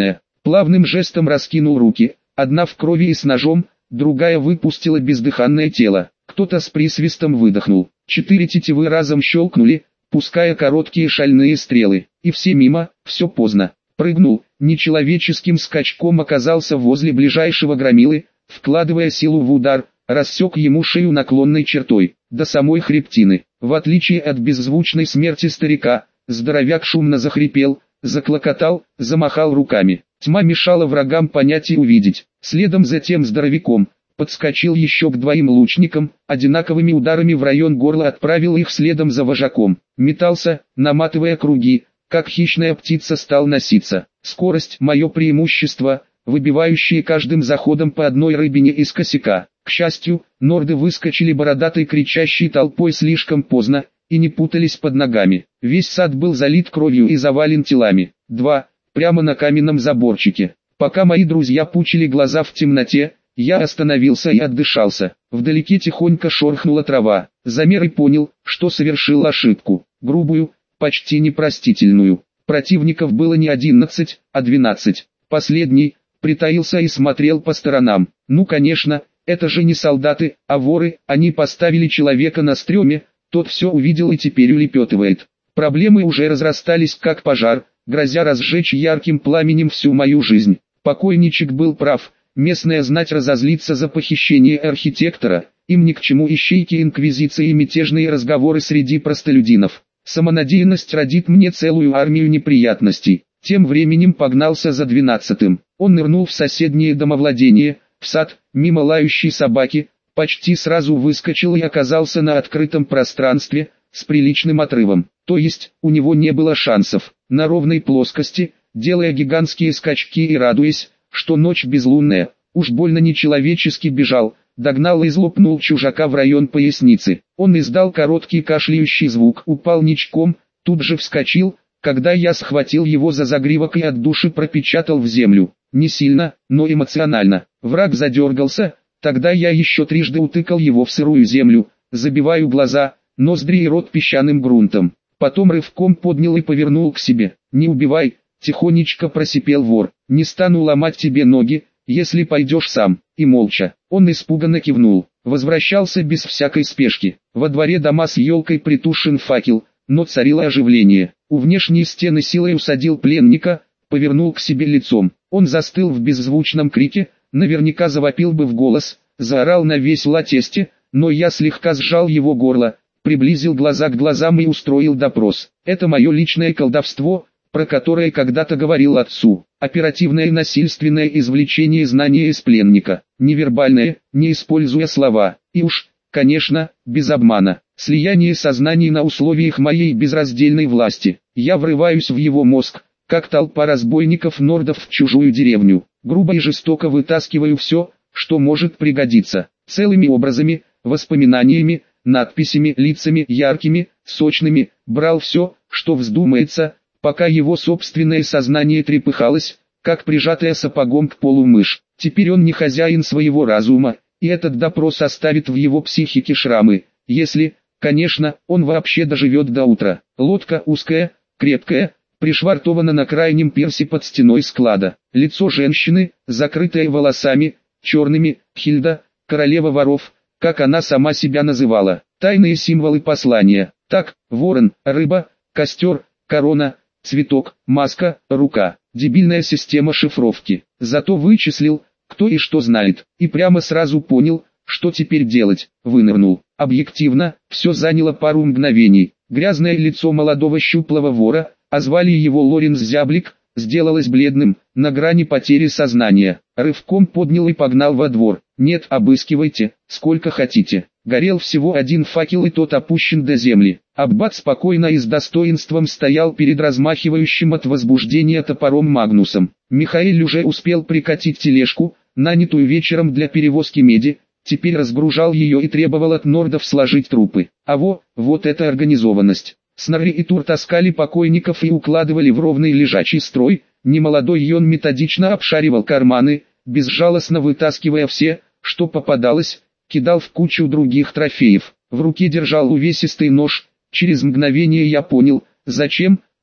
Плавным жестом раскинул руки, одна в крови и с ножом, другая выпустила бездыханное тело. Кто-то с присвистом выдохнул. 4 тетивы разом щелкнули, пуская короткие шальные стрелы. И все мимо, все поздно. Прыгнул, нечеловеческим скачком оказался возле ближайшего громилы, вкладывая силу в удар, рассек ему шею наклонной чертой, до самой хребтины. В отличие от беззвучной смерти старика, здоровяк шумно захрипел, заклокотал, замахал руками. Тьма мешала врагам понять и увидеть. Следом за тем здоровяком, подскочил еще к 2 лучникам, одинаковыми ударами в район горла отправил их следом за вожаком. Метался, наматывая круги, как хищная птица стал носиться. Скорость – мое преимущество, выбивающие каждым заходом по одной рыбине из косяка. К счастью, норды выскочили бородатой кричащей толпой слишком поздно, и не путались под ногами. Весь сад был залит кровью и завален телами. 2. Прямо на каменном заборчике. Пока мои друзья пучили глаза в темноте, я остановился и отдышался. Вдалеке тихонько шорхнула трава. Замер и понял, что совершил ошибку. Грубую, почти непростительную. Противников было не 11, а 12. Последний притаился и смотрел по сторонам. Ну конечно, это же не солдаты, а воры. Они поставили человека на стреме, тот все увидел и теперь улепетывает. Проблемы уже разрастались как пожар, грозя разжечь ярким пламенем всю мою жизнь. Покойничек был прав, местная знать разозлится за похищение архитектора, им ни к чему ищейки инквизиции и мятежные разговоры среди простолюдинов. Самонадеянность родит мне целую армию неприятностей. Тем временем погнался за 12-м. Он нырнул в соседнее домовладение, в сад, мимо лающей собаки, почти сразу выскочил и оказался на открытом пространстве, с приличным отрывом. То есть, у него не было шансов. На ровной плоскости, делая гигантские скачки и радуясь, что ночь безлунная, уж больно нечеловечески бежал, догнал и злопнул чужака в район поясницы. Он издал короткий кашляющий звук, упал ничком, тут же вскочил, когда я схватил его за загривок и от души пропечатал в землю. Не сильно, но эмоционально. Враг задергался, тогда я еще трижды утыкал его в сырую землю, забиваю глаза, ноздри и рот песчаным грунтом. Потом рывком поднял и повернул к себе. «Не убивай», — тихонечко просипел вор. «Не стану ломать тебе ноги, если пойдешь сам». И молча. Он испуганно кивнул. Возвращался без всякой спешки. Во дворе дома с елкой притушен факел, но царило оживление. У внешней стены силой усадил пленника, повернул к себе лицом. Он застыл в беззвучном крике, наверняка завопил бы в голос, заорал на весь латесте, но я слегка сжал его горло, приблизил глаза к глазам и устроил допрос. Это мое личное колдовство, про которое когда-то говорил отцу. Оперативное и насильственное извлечение знания из пленника. Невербальное, не используя слова. И уж, конечно, без обмана. Слияние сознаний на условиях моей безраздельной власти. Я врываюсь в его мозг, как толпа разбойников-нордов в чужую деревню. Грубо и жестоко вытаскиваю все, что может пригодиться. Целыми образами, воспоминаниями, надписями, лицами яркими, сочными, брал все, что вздумается, пока его собственное сознание трепыхалось, как прижатая сапогом к полу мышь. Теперь он не хозяин своего разума, и этот допрос оставит в его психике шрамы, если, конечно, он вообще доживет до утра. Лодка узкая, крепкая, пришвартована на крайнем пирсе под стеной склада. Лицо женщины, закрытое волосами, черными, Хильда, королева воров, как она сама себя называла. Тайные символы послания. Так, ворон, рыба, костер, корона, цветок, маска, рука. Дебильная система шифровки. Зато вычислил, кто и что знает. И прямо сразу понял, что теперь делать. Вынырнул. Объективно, все заняло пару мгновений. Грязное лицо молодого щуплого вора, а звали его Лоренс Зяблик, сделалось бледным, на грани потери сознания. Рывком поднял и погнал во двор. «Нет, обыскивайте, сколько хотите». Горел всего один факел и тот опущен до земли. Аббат спокойно и с достоинством стоял перед размахивающим от возбуждения топором Магнусом. Михаэль уже успел прикатить тележку, нанятую вечером для перевозки меди, теперь разгружал ее и требовал от нордов сложить трупы. А вот эта организованность. Снорри и Тур таскали покойников и укладывали в ровный лежачий строй, немолодой Йон методично обшаривал карманы, безжалостно вытаскивая все, что попадалось, кидал в кучу других трофеев. В руке держал увесистый нож, через мгновение я понял, зачем,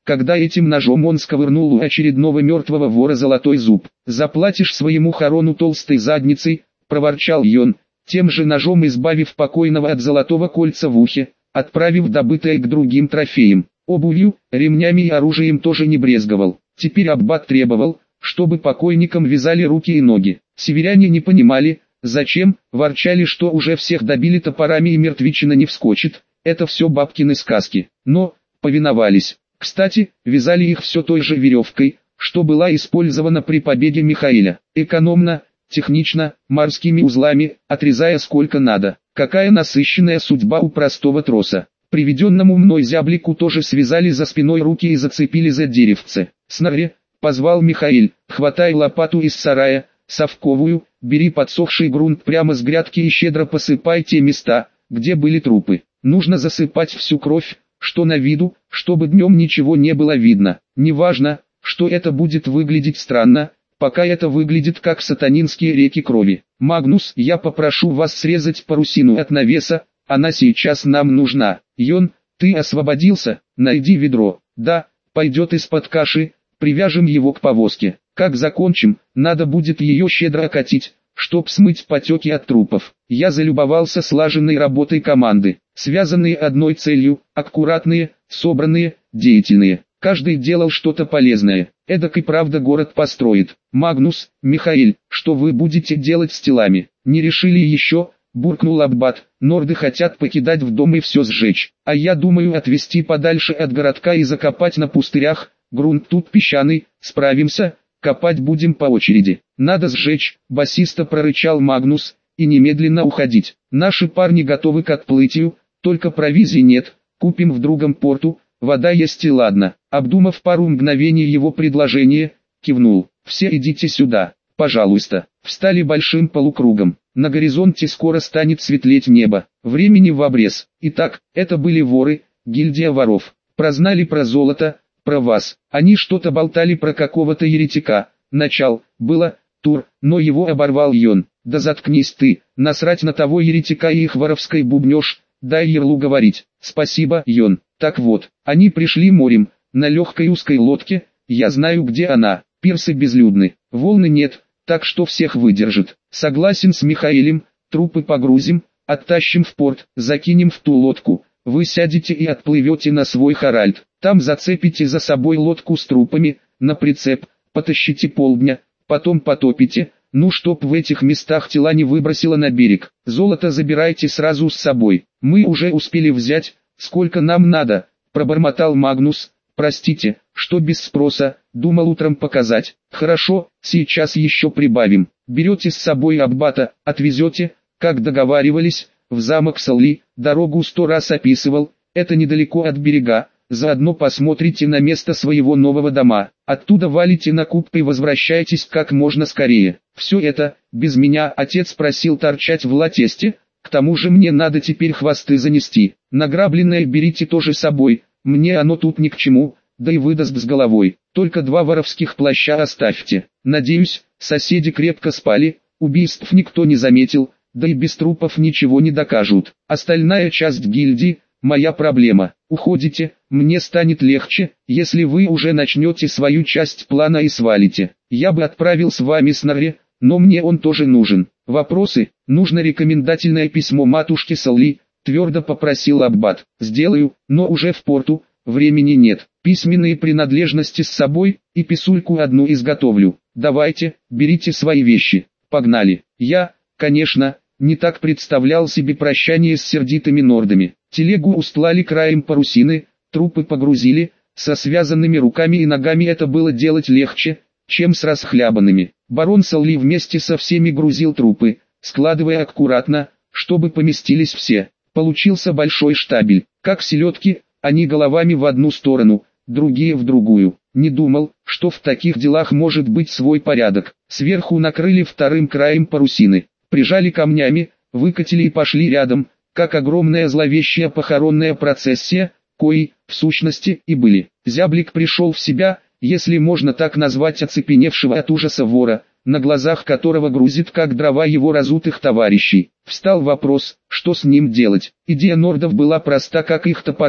когда этим ножом он сковырнул у очередного мертвого вора золотой зуб. «Заплатишь своему Харону толстой задницей», — проворчал Йон, тем же ножом избавив покойного от золотого кольца в ухе, отправив добытое к другим трофеям. Обувью, ремнями и оружием тоже не брезговал. Теперь аббат требовал, чтобы покойникам вязали руки и ноги. Северяне не понимали, зачем, ворчали, что уже всех добили топорами и мертвечина не вскочит, это все бабкины сказки. Но, повиновались. Кстати, вязали их все той же веревкой, что была использована при побеге Михаэля. Экономно, технично, морскими узлами, отрезая сколько надо. Какая насыщенная судьба у простого троса. Приведенному мной зяблику тоже связали за спиной руки и зацепили за деревце. «Снарре», — позвал Михаэль, — «хватай лопату из сарая, совковую, бери подсохший грунт прямо с грядки и щедро посыпай те места, где были трупы. Нужно засыпать всю кровь, что на виду, чтобы днем ничего не было видно. Неважно, что это будет выглядеть странно, пока это выглядит как сатанинские реки крови. Магнус, я попрошу вас срезать парусину от навеса, она сейчас нам нужна. Йон, ты освободился, найди ведро. Да, пойдет из-под каши, привяжем его к повозке. Как закончим, надо будет ее щедро окатить, чтоб смыть потеки от трупов». Я залюбовался слаженной работой команды. Связанные одной целью, аккуратные, собранные, деятельные. Каждый делал что-то полезное. Эдак и правда город построит. «Магнус, Михаэль, что вы будете делать с телами? Не решили еще?» — буркнул аббат. «Норды хотят покидать в дом и все сжечь. А я думаю отвезти подальше от городка и закопать на пустырях. Грунт тут песчаный, справимся, копать будем по очереди». «Надо сжечь», — басиста прорычал Магнус, — «и немедленно уходить. Наши парни готовы к отплытию, только провизии нет, купим в другом порту, вода есть и ладно». Обдумав пару мгновений его предложение, кивнул. «Все идите сюда, пожалуйста». Встали большим полукругом. На горизонте скоро станет светлеть небо. Времени в обрез. Итак, это были воры, гильдия воров. Прознали про золото, про вас. Они что-то болтали про какого-то еретика. Начал, было, тур, но его оборвал Йон. «Да заткнись ты, насрать на того еретика и их воровской бубнёж, дай ярлу говорить». «Спасибо, Йон». Так вот, они пришли морем, на легкой узкой лодке, я знаю где она. Пирсы безлюдны, волны нет, так что всех выдержит. Согласен с Михаэлем, трупы погрузим, оттащим в порт, закинем в ту лодку. Вы сядете и отплывете на свой Харальд. Там зацепите за собой лодку с трупами, на прицеп, потащите полдня, потом потопите, ну чтоб в этих местах тела не выбросило на берег. Золото забирайте сразу с собой. Мы уже успели взять, сколько нам надо, пробормотал Магнус. «Простите, что без спроса, думал утром показать». «Хорошо, сейчас еще прибавим. Берете с собой аббата, отвезете, как договаривались, в замок Салли, дорогу 100 раз описывал, это недалеко от берега, заодно посмотрите на место своего нового дома, оттуда валите на куб и возвращайтесь как можно скорее. Все это, без меня отец просил торчать в латесте, к тому же мне надо теперь хвосты занести. Награбленное берите тоже с собой, мне оно тут ни к чему, да и выдаст с головой. Только 2 воровских плаща оставьте. Надеюсь, соседи крепко спали, убийств никто не заметил, да и без трупов ничего не докажут. Остальная часть гильдии – моя проблема. Уходите, мне станет легче, если вы уже начнете свою часть плана и свалите. Я бы отправил с вами Снарре, но мне он тоже нужен. Вопросы? Нужно рекомендательное письмо матушке Салли, твердо попросил аббат. Сделаю, но уже в порту, времени нет. Письменные принадлежности с собой, и писульку одну изготовлю. Давайте, берите свои вещи. Погнали. Я, конечно, не так представлял себе прощание с сердитыми нордами. Телегу устлали краем парусины, трупы погрузили, со связанными руками и ногами это было делать легче, чем с расхлябанными. Барон Салли вместе со всеми грузил трупы, складывая аккуратно, чтобы поместились все. Получился большой штабель, как селедки, они головами в одну сторону, другие в другую. Не думал, что в таких делах может быть свой порядок. Сверху накрыли вторым краем парусины, прижали камнями, выкатили и пошли рядом, как огромная зловещая похоронная процессия, кои, в сущности, и были. Зяблик пришел в себя, если можно так назвать оцепеневшего от ужаса вора, на глазах которого грузит как дрова его разутых товарищей. Встал вопрос, что с ним делать. Идея нордов была проста как их топоры,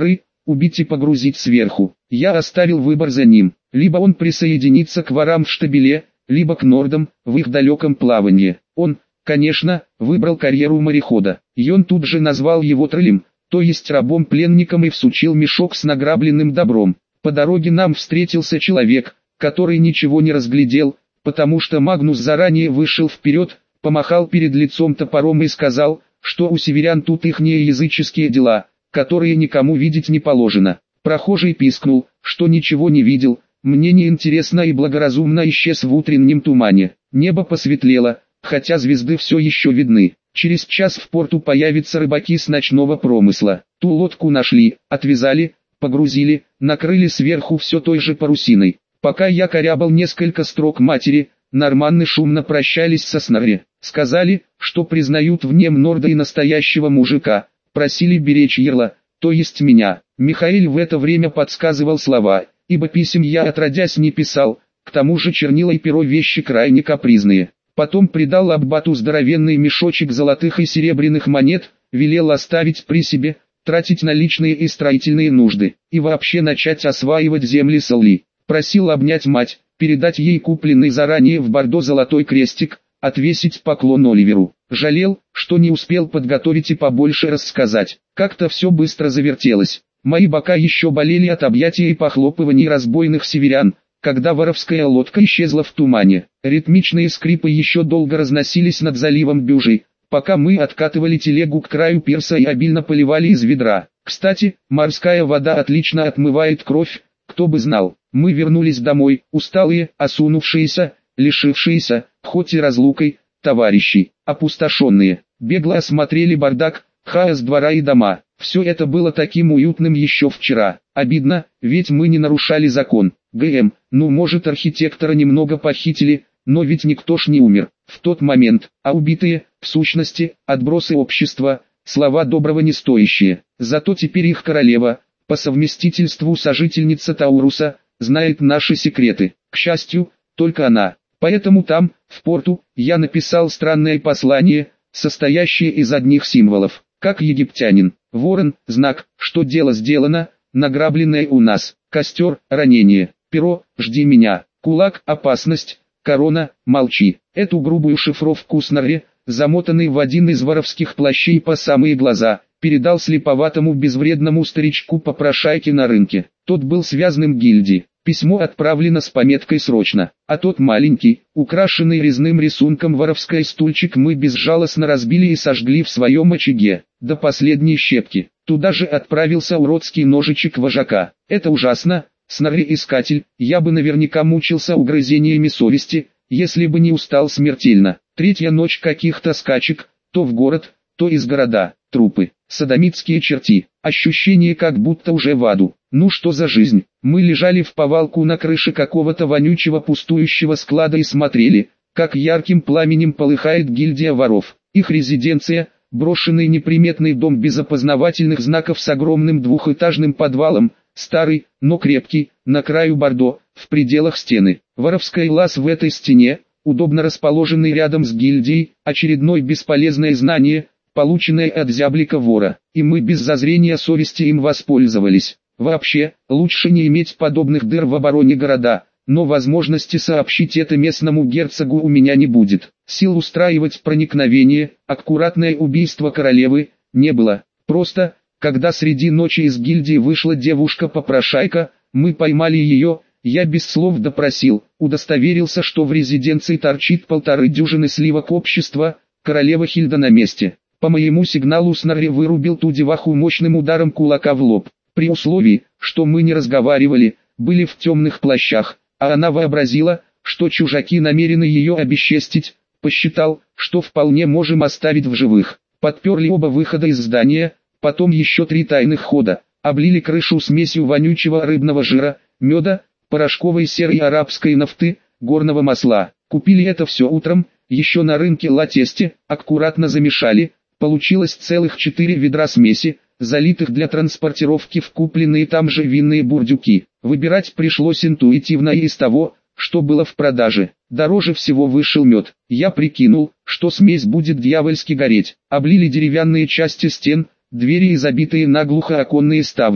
убить и погрузить сверху. Я оставил выбор за ним. Либо он присоединится к ворам в штабеле, либо к нордам, в их далеком плавании. Он, конечно, выбрал карьеру морехода. Йон тут же назвал его троллем, то есть рабом-пленником, и всучил мешок с награбленным добром. По дороге нам встретился человек, который ничего не разглядел, потому что Магнус заранее вышел вперед, помахал перед лицом топором и сказал, что у северян тут ихние языческие дела, которые никому видеть не положено. Прохожий пискнул, что ничего не видел, мне не интересно, и благоразумно исчез в утреннем тумане. Небо посветлело, хотя звезды все еще видны. Через час в порту появятся рыбаки с ночного промысла. Ту лодку нашли, отвязали, погрузили, накрыли сверху все той же парусиной. Пока я корябал несколько строк матери, норманны шумно прощались со Снорри. Сказали, что признают в нем Норда и настоящего мужика. Просили беречь Ерла, то есть меня. Михаил в это время подсказывал слова, ибо писем я отродясь не писал, к тому же чернила и перо вещи крайне капризные. Потом придал аббату здоровенный мешочек золотых и серебряных монет, велел оставить при себе, тратить на личные и строительные нужды, и вообще начать осваивать земли Солли. Просил обнять мать, передать ей купленный заранее в Бордо золотой крестик, отвесить поклон Оливеру. Жалел, что не успел подготовить и побольше рассказать. Как-то все быстро завертелось. Мои бока еще болели от объятий и похлопываний разбойных северян, когда воровская лодка исчезла в тумане. Ритмичные скрипы еще долго разносились над заливом Бюжи, пока мы откатывали телегу к краю пирса и обильно поливали из ведра. Кстати, морская вода отлично отмывает кровь, кто бы знал. Мы вернулись домой, усталые, осунувшиеся, лишившиеся, хоть и разлукой, товарищей, опустошенные. Бегло осмотрели бардак, хаос двора и дома. Все это было таким уютным еще вчера. Обидно, ведь мы не нарушали закон. ГМ, ну может архитектора немного похитили, но ведь никто ж не умер в тот момент, а убитые, в сущности, отбросы общества, слова доброго не стоящие. Зато теперь их королева, по совместительству сожительница Тауруса, знает наши секреты. К счастью, только она. Поэтому там, в порту, я написал странное послание, состоящее из одних символов. Как египтянин. Ворон, знак, что дело сделано, награбленное у нас. Костер, ранение. Перо, жди меня. Кулак, опасность. Корона, молчи. Эту грубую шифровку Снорри, замотанный в один из воровских плащей по самые глаза, передал слеповатому безвредному старичку-попрошайке на рынке. Тот был связным гильдии. Письмо отправлено с пометкой «Срочно», а тот маленький, украшенный резным рисунком воровской стульчик мы безжалостно разбили и сожгли в своем очаге, до последней щепки. Туда же отправился уродский ножичек вожака. Это ужасно, Снорри-искатель, я бы наверняка мучился угрызениями совести, если бы не устал смертельно. Третья ночь каких-то скачек, то в город, то из города, трупы, содомитские черти, ощущение, как будто уже в аду. Ну что за жизнь? Мы лежали в повалку на крыше какого-то вонючего пустующего склада и смотрели, как ярким пламенем полыхает гильдия воров. Их резиденция, брошенный неприметный дом без опознавательных знаков с огромным двухэтажным подвалом, старый, но крепкий, на краю Бордо, в пределах стены. Воровский лаз в этой стене, удобно расположенный рядом с гильдией, очередное бесполезное знание, полученное от зяблика вора, и мы без зазрения совести им воспользовались. Вообще, лучше не иметь подобных дыр в обороне города, но возможности сообщить это местному герцогу у меня не будет. Сил устраивать проникновение, аккуратное убийство королевы, не было. Просто, когда среди ночи из гильдии вышла девушка-попрошайка, мы поймали ее, я без слов допросил, удостоверился, что в резиденции торчит 1,5 дюжины сливок общества, королева Хильда на месте. По моему сигналу Снорри вырубил ту деваху мощным ударом кулака в лоб. При условии, что мы не разговаривали, были в темных плащах, а она вообразила, что чужаки намерены ее обесчестить, посчитал, что вполне можем оставить в живых. Подперли оба выхода из здания, потом еще 3 тайных хода, облили крышу смесью вонючего рыбного жира, меда, порошковой серы и арабской нафты, горного масла. Купили это все утром, еще на рынке Ла-Тесте, аккуратно замешали, получилось целых 4 ведра смеси, залитых для транспортировки в купленные там же винные бурдюки. Выбирать пришлось интуитивно и из того, что было в продаже. Дороже всего вышел мед. Я прикинул, что смесь будет дьявольски гореть. Облили деревянные части стен, двери и забитые наглухо оконные ставни.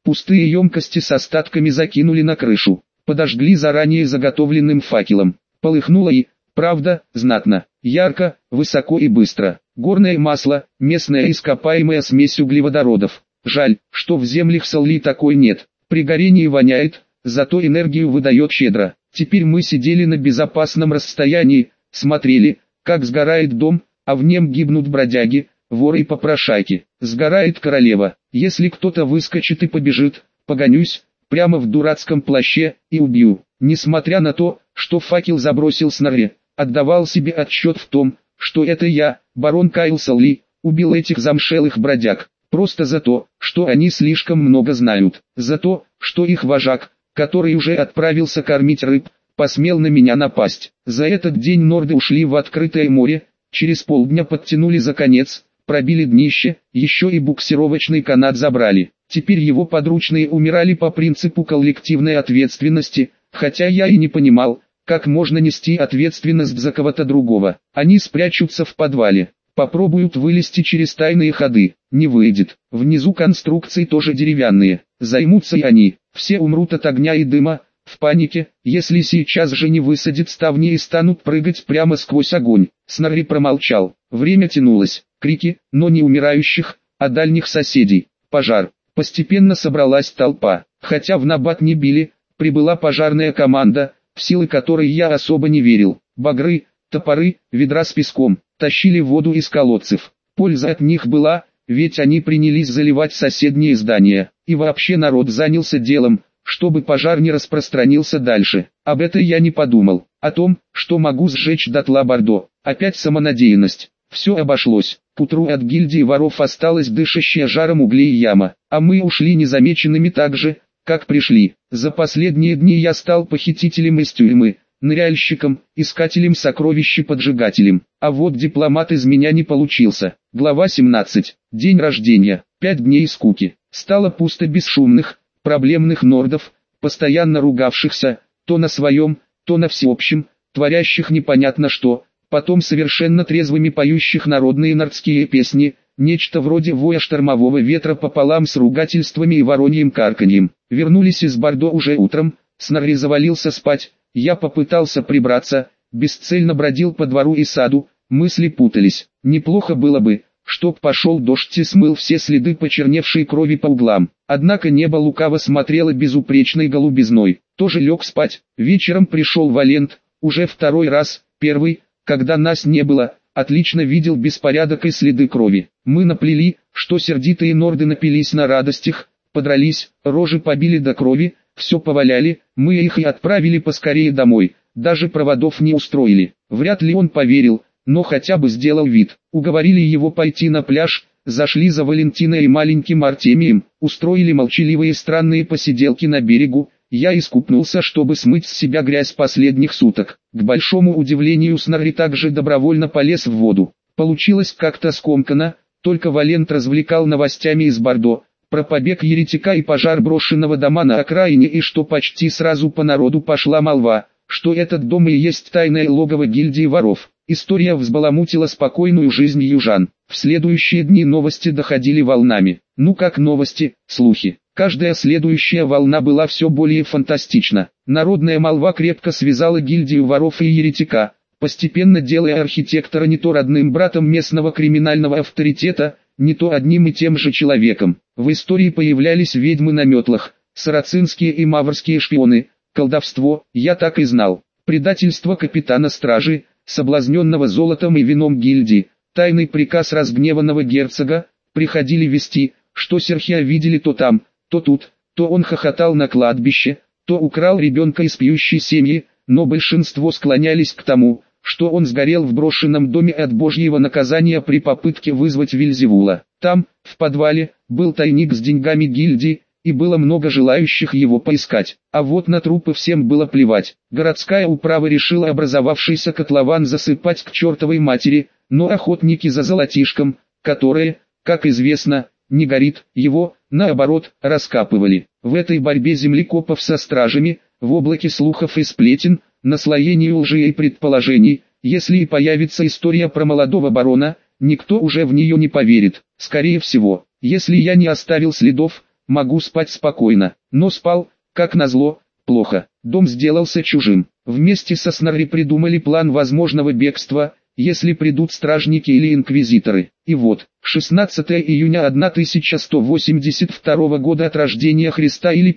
Пустые емкости с остатками закинули на крышу, подожгли заранее заготовленным факелом. Полыхнуло и, правда, знатно, ярко, высоко и быстро. Горное масло, местная ископаемая смесь углеводородов. Жаль, что в землях Салли такой нет. При горении воняет, зато энергию выдает щедро. Теперь мы сидели на безопасном расстоянии, смотрели, как сгорает дом, а в нем гибнут бродяги, воры и попрошайки. Сгорает королева. Если кто-то выскочит и побежит, погонюсь, прямо в дурацком плаще, и убью. Несмотря на то, что факел забросил снаряд, отдавал себе отчет в том, что это я, барон Кайл Салли, убил этих замшелых бродяг. Просто за то, что они слишком много знают. За то, что их вожак, который уже отправился кормить рыб, посмел на меня напасть. За этот день норды ушли в открытое море, через полдня подтянули за конец, пробили днище, еще и буксировочный канат забрали. Теперь его подручные умирали по принципу коллективной ответственности, хотя я и не понимал, как можно нести ответственность за кого-то другого. Они спрячутся в подвале, попробуют вылезти через тайные ходы, не выйдет. Внизу конструкции тоже деревянные, займутся и они, все умрут от огня и дыма, в панике, если сейчас же не высадят ставни и станут прыгать прямо сквозь огонь. Снарри промолчал, время тянулось, крики, но не умирающих, а дальних соседей. Пожар. Постепенно собралась толпа, хотя в набат не били, прибыла пожарная команда, в силы которой я особо не верил. Багры, топоры, ведра с песком, тащили воду из колодцев. Польза от них была, ведь они принялись заливать соседние здания, и вообще народ занялся делом, чтобы пожар не распространился дальше. Об этом я не подумал, о том, что могу сжечь дотла Бордо. Опять самонадеянность. Все обошлось. К утру от гильдии воров осталась дышащая жаром углей яма, а мы ушли незамеченными так же, как пришли. За последние дни я стал похитителем из тюрьмы, ныряльщиком, искателем сокровищ и поджигателем. А вот дипломат из меня не получился. Глава 17. День рождения. 5 дней скуки. Стало пусто без шумных, проблемных нордов, постоянно ругавшихся, то на своем, то на всеобщем, творящих непонятно что, потом совершенно трезвыми поющих народные нордские песни, нечто вроде воя штормового ветра пополам с ругательствами и вороньим карканьем. Вернулись из Бордо уже утром, Снарри завалился спать, я попытался прибраться, бесцельно бродил по двору и саду, мысли путались. Неплохо было бы, чтоб пошел дождь и смыл все следы почерневшей крови по углам. Однако небо лукаво смотрело безупречной голубизной. Тоже лег спать. Вечером пришел Валент, уже второй раз, первый, когда нас не было, отлично видел беспорядок и следы крови. Мы наплели, что сердитые норды напились на радостях, подрались, рожи побили до крови, все поваляли, мы их и отправили поскорее домой, даже проводов не устроили. Вряд ли он поверил, но хотя бы сделал вид. Уговорили его пойти на пляж, зашли за Валентиной и маленьким Артемием, устроили молчаливые странные посиделки на берегу. Я искупнулся, чтобы смыть с себя грязь последних суток. К большому удивлению Снарри также добровольно полез в воду. Получилось как-то скомканно, только Валент развлекал новостями из Бордо, про побег еретика и пожар брошенного дома на окраине, и что почти сразу по народу пошла молва, что этот дом и есть тайное логово гильдии воров. История взбаламутила спокойную жизнь южан. В следующие дни новости доходили волнами. Ну как новости, слухи. Каждая следующая волна была все более фантастична. Народная молва крепко связала гильдию воров и еретика, постепенно делая архитектора не то родным братом местного криминального авторитета, не то одним и тем же человеком. В истории появлялись ведьмы на метлах, сарацинские и маврские шпионы, колдовство, я так и знал. Предательство капитана стражи, соблазненного золотом и вином гильдии, тайный приказ разгневанного герцога, приходили вести, что Серхия видели то там, то тут, то он хохотал на кладбище, то украл ребенка из пьющей семьи, но большинство склонялись к тому, что он сгорел в брошенном доме от божьего наказания при попытке вызвать Вельзевула. Там, в подвале, был тайник с деньгами гильдии, и было много желающих его поискать. А вот на трупы всем было плевать. Городская управа решила образовавшийся котлован засыпать к чертовой матери, но охотники за золотишком, которые, как известно, не горит, его, наоборот, раскапывали. В этой борьбе землекопов со стражами, в облаке слухов и сплетен, наслоению лжи и предположений, если и появится история про молодого барона, никто уже в нее не поверит. Скорее всего, если я не оставил следов, могу спать спокойно. Но спал, как назло, плохо. Дом сделался чужим. Вместе со Снорри придумали план возможного бегства, если придут стражники или инквизиторы. И вот, 16 июня 1182 года от рождения Христа или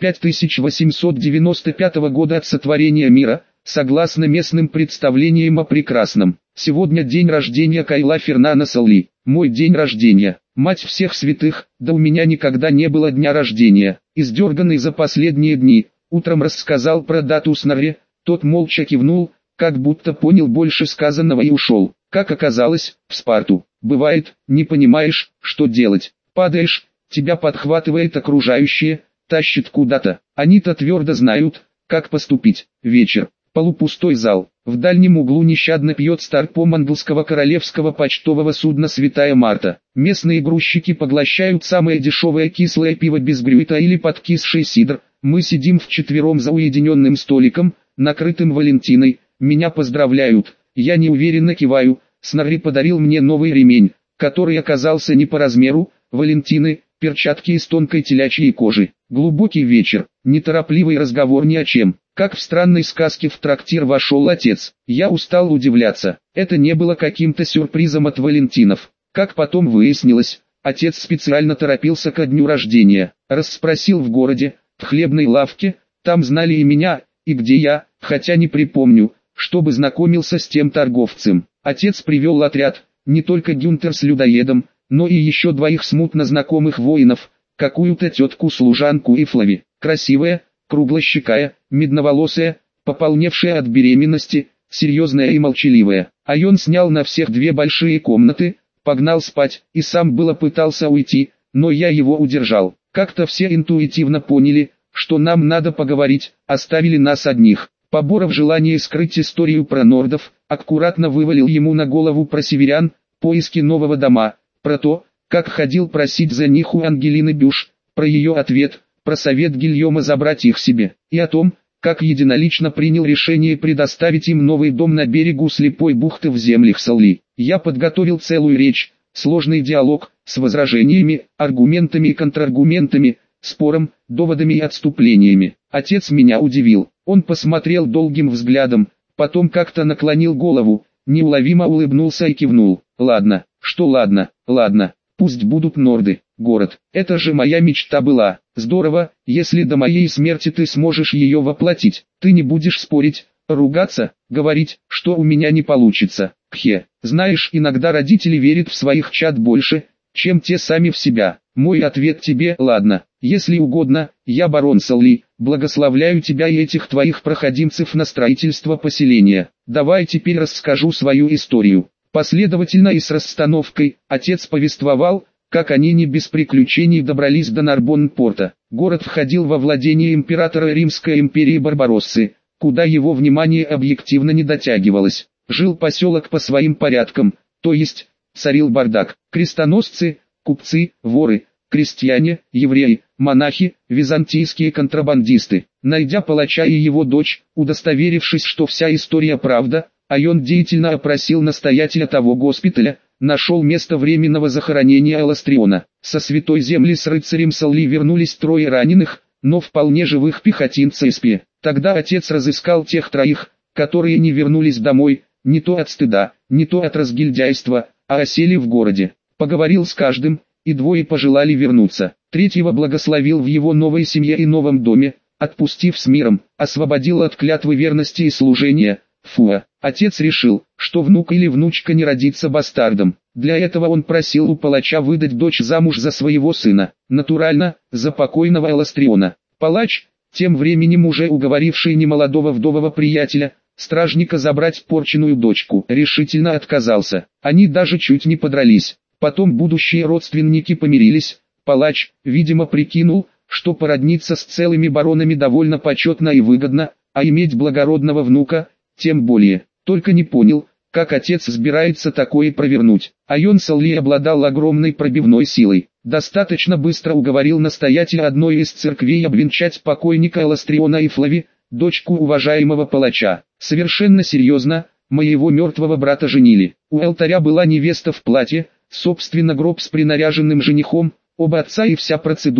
5895 года от сотворения мира, согласно местным представлениям о прекрасном. Сегодня день рождения Кайла Фернана Салли. Мой день рождения. Мать всех святых, да у меня никогда не было дня рождения. Издерганный за последние дни, утром рассказал про дату Снорри, тот молча кивнул, как будто понял больше сказанного и ушел. Как оказалось, в Спарту. Бывает, не понимаешь, что делать. Падаешь, тебя подхватывает окружающие, тащит куда-то. Они-то твердо знают, как поступить. Вечер. Полупустой зал. В дальнем углу нещадно пьет старпом английского королевского почтового судна «Святая Марта». Местные грузчики поглощают самое дешевое кислое пиво без грюйта или подкисший сидр. Мы сидим вчетвером за уединенным столиком, накрытым Валентиной. Меня поздравляют. Я неуверенно киваю. Снорри подарил мне новый ремень, который оказался не по размеру. Валентины, перчатки из тонкой телячьей кожи. Глубокий вечер, неторопливый разговор ни о чем. Как в странной сказке в трактир вошел отец. Я устал удивляться. Это не было каким-то сюрпризом от Валентинов. Как потом выяснилось, отец специально торопился ко дню рождения. Расспросил в городе, в хлебной лавке, там знали и меня, и где я, хотя не припомню, чтобы знакомился с тем торговцем. Отец привел отряд, не только Гюнтер с людоедом, но и еще двоих смутно знакомых воинов, какую-то тетку-служанку и Флави, красивая, круглощекая, медноволосая, пополневшая от беременности, серьезная и молчаливая. Айон снял на всех 2 большие комнаты, погнал спать, и сам было пытался уйти, но я его удержал. Как-то все интуитивно поняли, что нам надо поговорить, оставили нас одних. Поборов желание скрыть историю про нордов, аккуратно вывалил ему на голову про северян, поиски нового дома, про то, как ходил просить за них у Ангелины Бюш, про ее ответ, про совет Гильома забрать их себе, и о том, как единолично принял решение предоставить им новый дом на берегу слепой бухты в землях Салли. Я подготовил целую речь, сложный диалог, с возражениями, аргументами и контраргументами, спором, доводами и отступлениями. Отец меня удивил. Он посмотрел долгим взглядом, потом как-то наклонил голову, неуловимо улыбнулся и кивнул. Ладно, что ладно, пусть будут норды, город. Это же моя мечта была. Здорово, если до моей смерти ты сможешь ее воплотить. Ты не будешь спорить, ругаться, говорить, что у меня не получится. Кхе, знаешь, иногда родители верят в своих чад больше, чем те сами в себя. Мой ответ тебе: ладно, если угодно, я барон Салли, благословляю тебя и этих твоих проходимцев на строительство поселения. Давай теперь расскажу свою историю. Последовательно и с расстановкой, отец повествовал, как они не без приключений добрались до Нарбонн-порта. Город входил во владение императора Римской империи Барбароссы, куда его внимание объективно не дотягивалось. Жил поселок по своим порядкам, то есть, царил бардак. Крестоносцы, купцы, воры, крестьяне, евреи, монахи, византийские контрабандисты. Найдя палача и его дочь, удостоверившись, что вся история правда, Айон деятельно опросил настоятеля того госпиталя, нашел место временного захоронения Эластриона. Со Святой Земли с рыцарем Салли вернулись 3 раненых, но вполне живых пехотинца из Пи. Тогда отец разыскал тех 3, которые не вернулись домой, не то от стыда, не то от разгильдяйства, а осели в городе. Поговорил с каждым, и 2 пожелали вернуться. 3-го благословил в его новой семье и новом доме, отпустив с миром, освободил от клятвы верности и служения. Фуа. Отец решил, что внук или внучка не родится бастардом. Для этого он просил у палача выдать дочь замуж за своего сына, натурально, за покойного Эластриона. Палач, тем временем уже уговоривший немолодого вдового приятеля, стражника забрать порченную дочку, решительно отказался. Они даже чуть не подрались. Потом будущие родственники помирились. Палач, видимо, прикинул, что породниться с целыми баронами довольно почетно и выгодно, а иметь благородного внука, тем более. Только не понял, как отец собирается такое провернуть. Айон Салли обладал огромной пробивной силой. Достаточно быстро уговорил настоятеля одной из церквей обвенчать покойника Эластриона и Флави, дочку уважаемого палача. Совершенно серьезно, моего мертвого брата женили. У алтаря была невеста в платье, собственно гроб с принаряженным женихом, оба отца и вся процедура.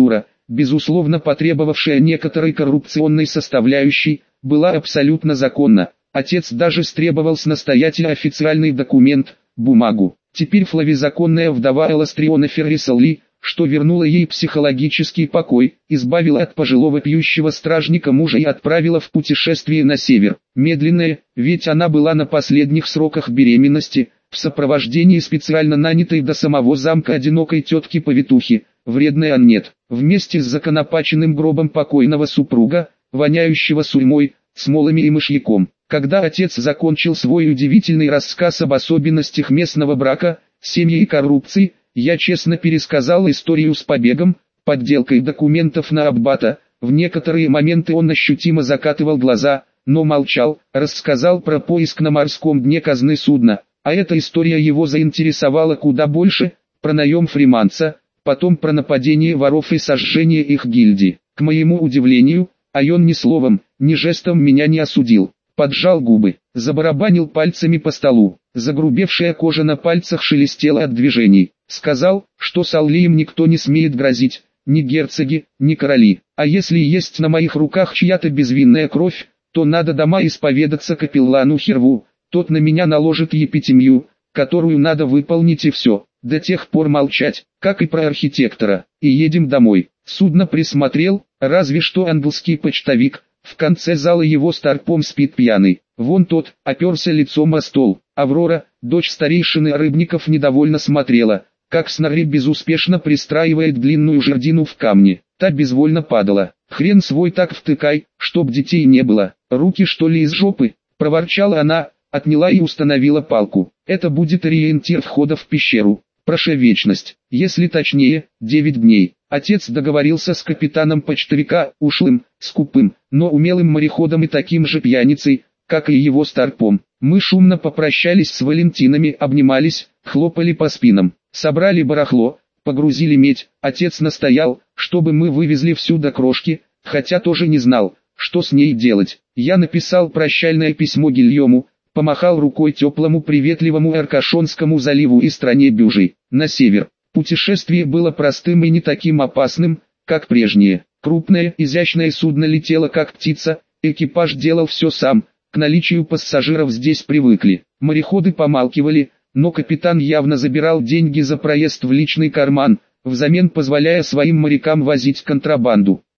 безусловно потребовавшая некоторой коррупционной составляющей, была абсолютно законна. Отец даже стребовал с настоятеля официальный документ, бумагу. Теперь Флави законная вдова Эластриона Феррисалли, что вернуло ей психологический покой, избавила от пожилого пьющего стражника мужа и отправила в путешествие на север. Медленное, ведь она была на последних сроках беременности, в сопровождении специально нанятой до самого замка одинокой тетки-повитухи, вредной Аннет, вместе с законопаченным гробом покойного супруга, воняющего сурьмой, смолами и мышьяком. Когда отец закончил свой удивительный рассказ об особенностях местного брака, семьи и коррупции, я честно пересказал историю с побегом, подделкой документов на аббата. В некоторые моменты он ощутимо закатывал глаза, но молчал, рассказал про поиск на морском дне казны судна, а эта история его заинтересовала куда больше, про наем фриманца, потом про нападение воров и сожжение их гильдии. К моему удивлению, Айон ни словом, ни жестом меня не осудил. Поджал губы, забарабанил пальцами по столу, загрубевшая кожа на пальцах шелестела от движений. Сказал, что с Аллием никто не смеет грозить, ни герцоги, ни короли. А если есть на моих руках чья-то безвинная кровь, то надо дома исповедаться капеллану Херву, тот на меня наложит епитемию, которую надо выполнить и все, до тех пор молчать, как и про архитектора. И едем домой. Судно присмотрел, разве что английский почтовик. В конце зала его старпом спит пьяный. Вон тот, оперся лицом о стол. Аврора, дочь старейшины Рыбников, недовольно смотрела, как Снорри безуспешно пристраивает длинную жердину в камне. Та безвольно падала. «Хрен свой так втыкай, чтоб детей не было. Руки что ли из жопы?» — проворчала она, отняла и установила палку. «Это будет ориентир входа в пещеру. Проша вечность, если точнее, 9 дней». Отец договорился с капитаном почтовика, ушлым, скупым, но умелым мореходом и таким же пьяницей, как и его старпом. Мы шумно попрощались с Валентинами, обнимались, хлопали по спинам, собрали барахло, погрузили медь. Отец настоял, чтобы мы вывезли всю до крошки, хотя тоже не знал, что с ней делать. Я написал прощальное письмо Гильому, помахал рукой теплому приветливому Аркашонскому заливу и стране Бюжи, на север. Путешествие было простым и не таким опасным, как прежнее. Крупное, изящное судно летело как птица, экипаж делал все сам, к наличию пассажиров здесь привыкли. Мореходы помалкивали, но капитан явно забирал деньги за проезд в личный карман, взамен позволяя своим морякам возить контрабанду.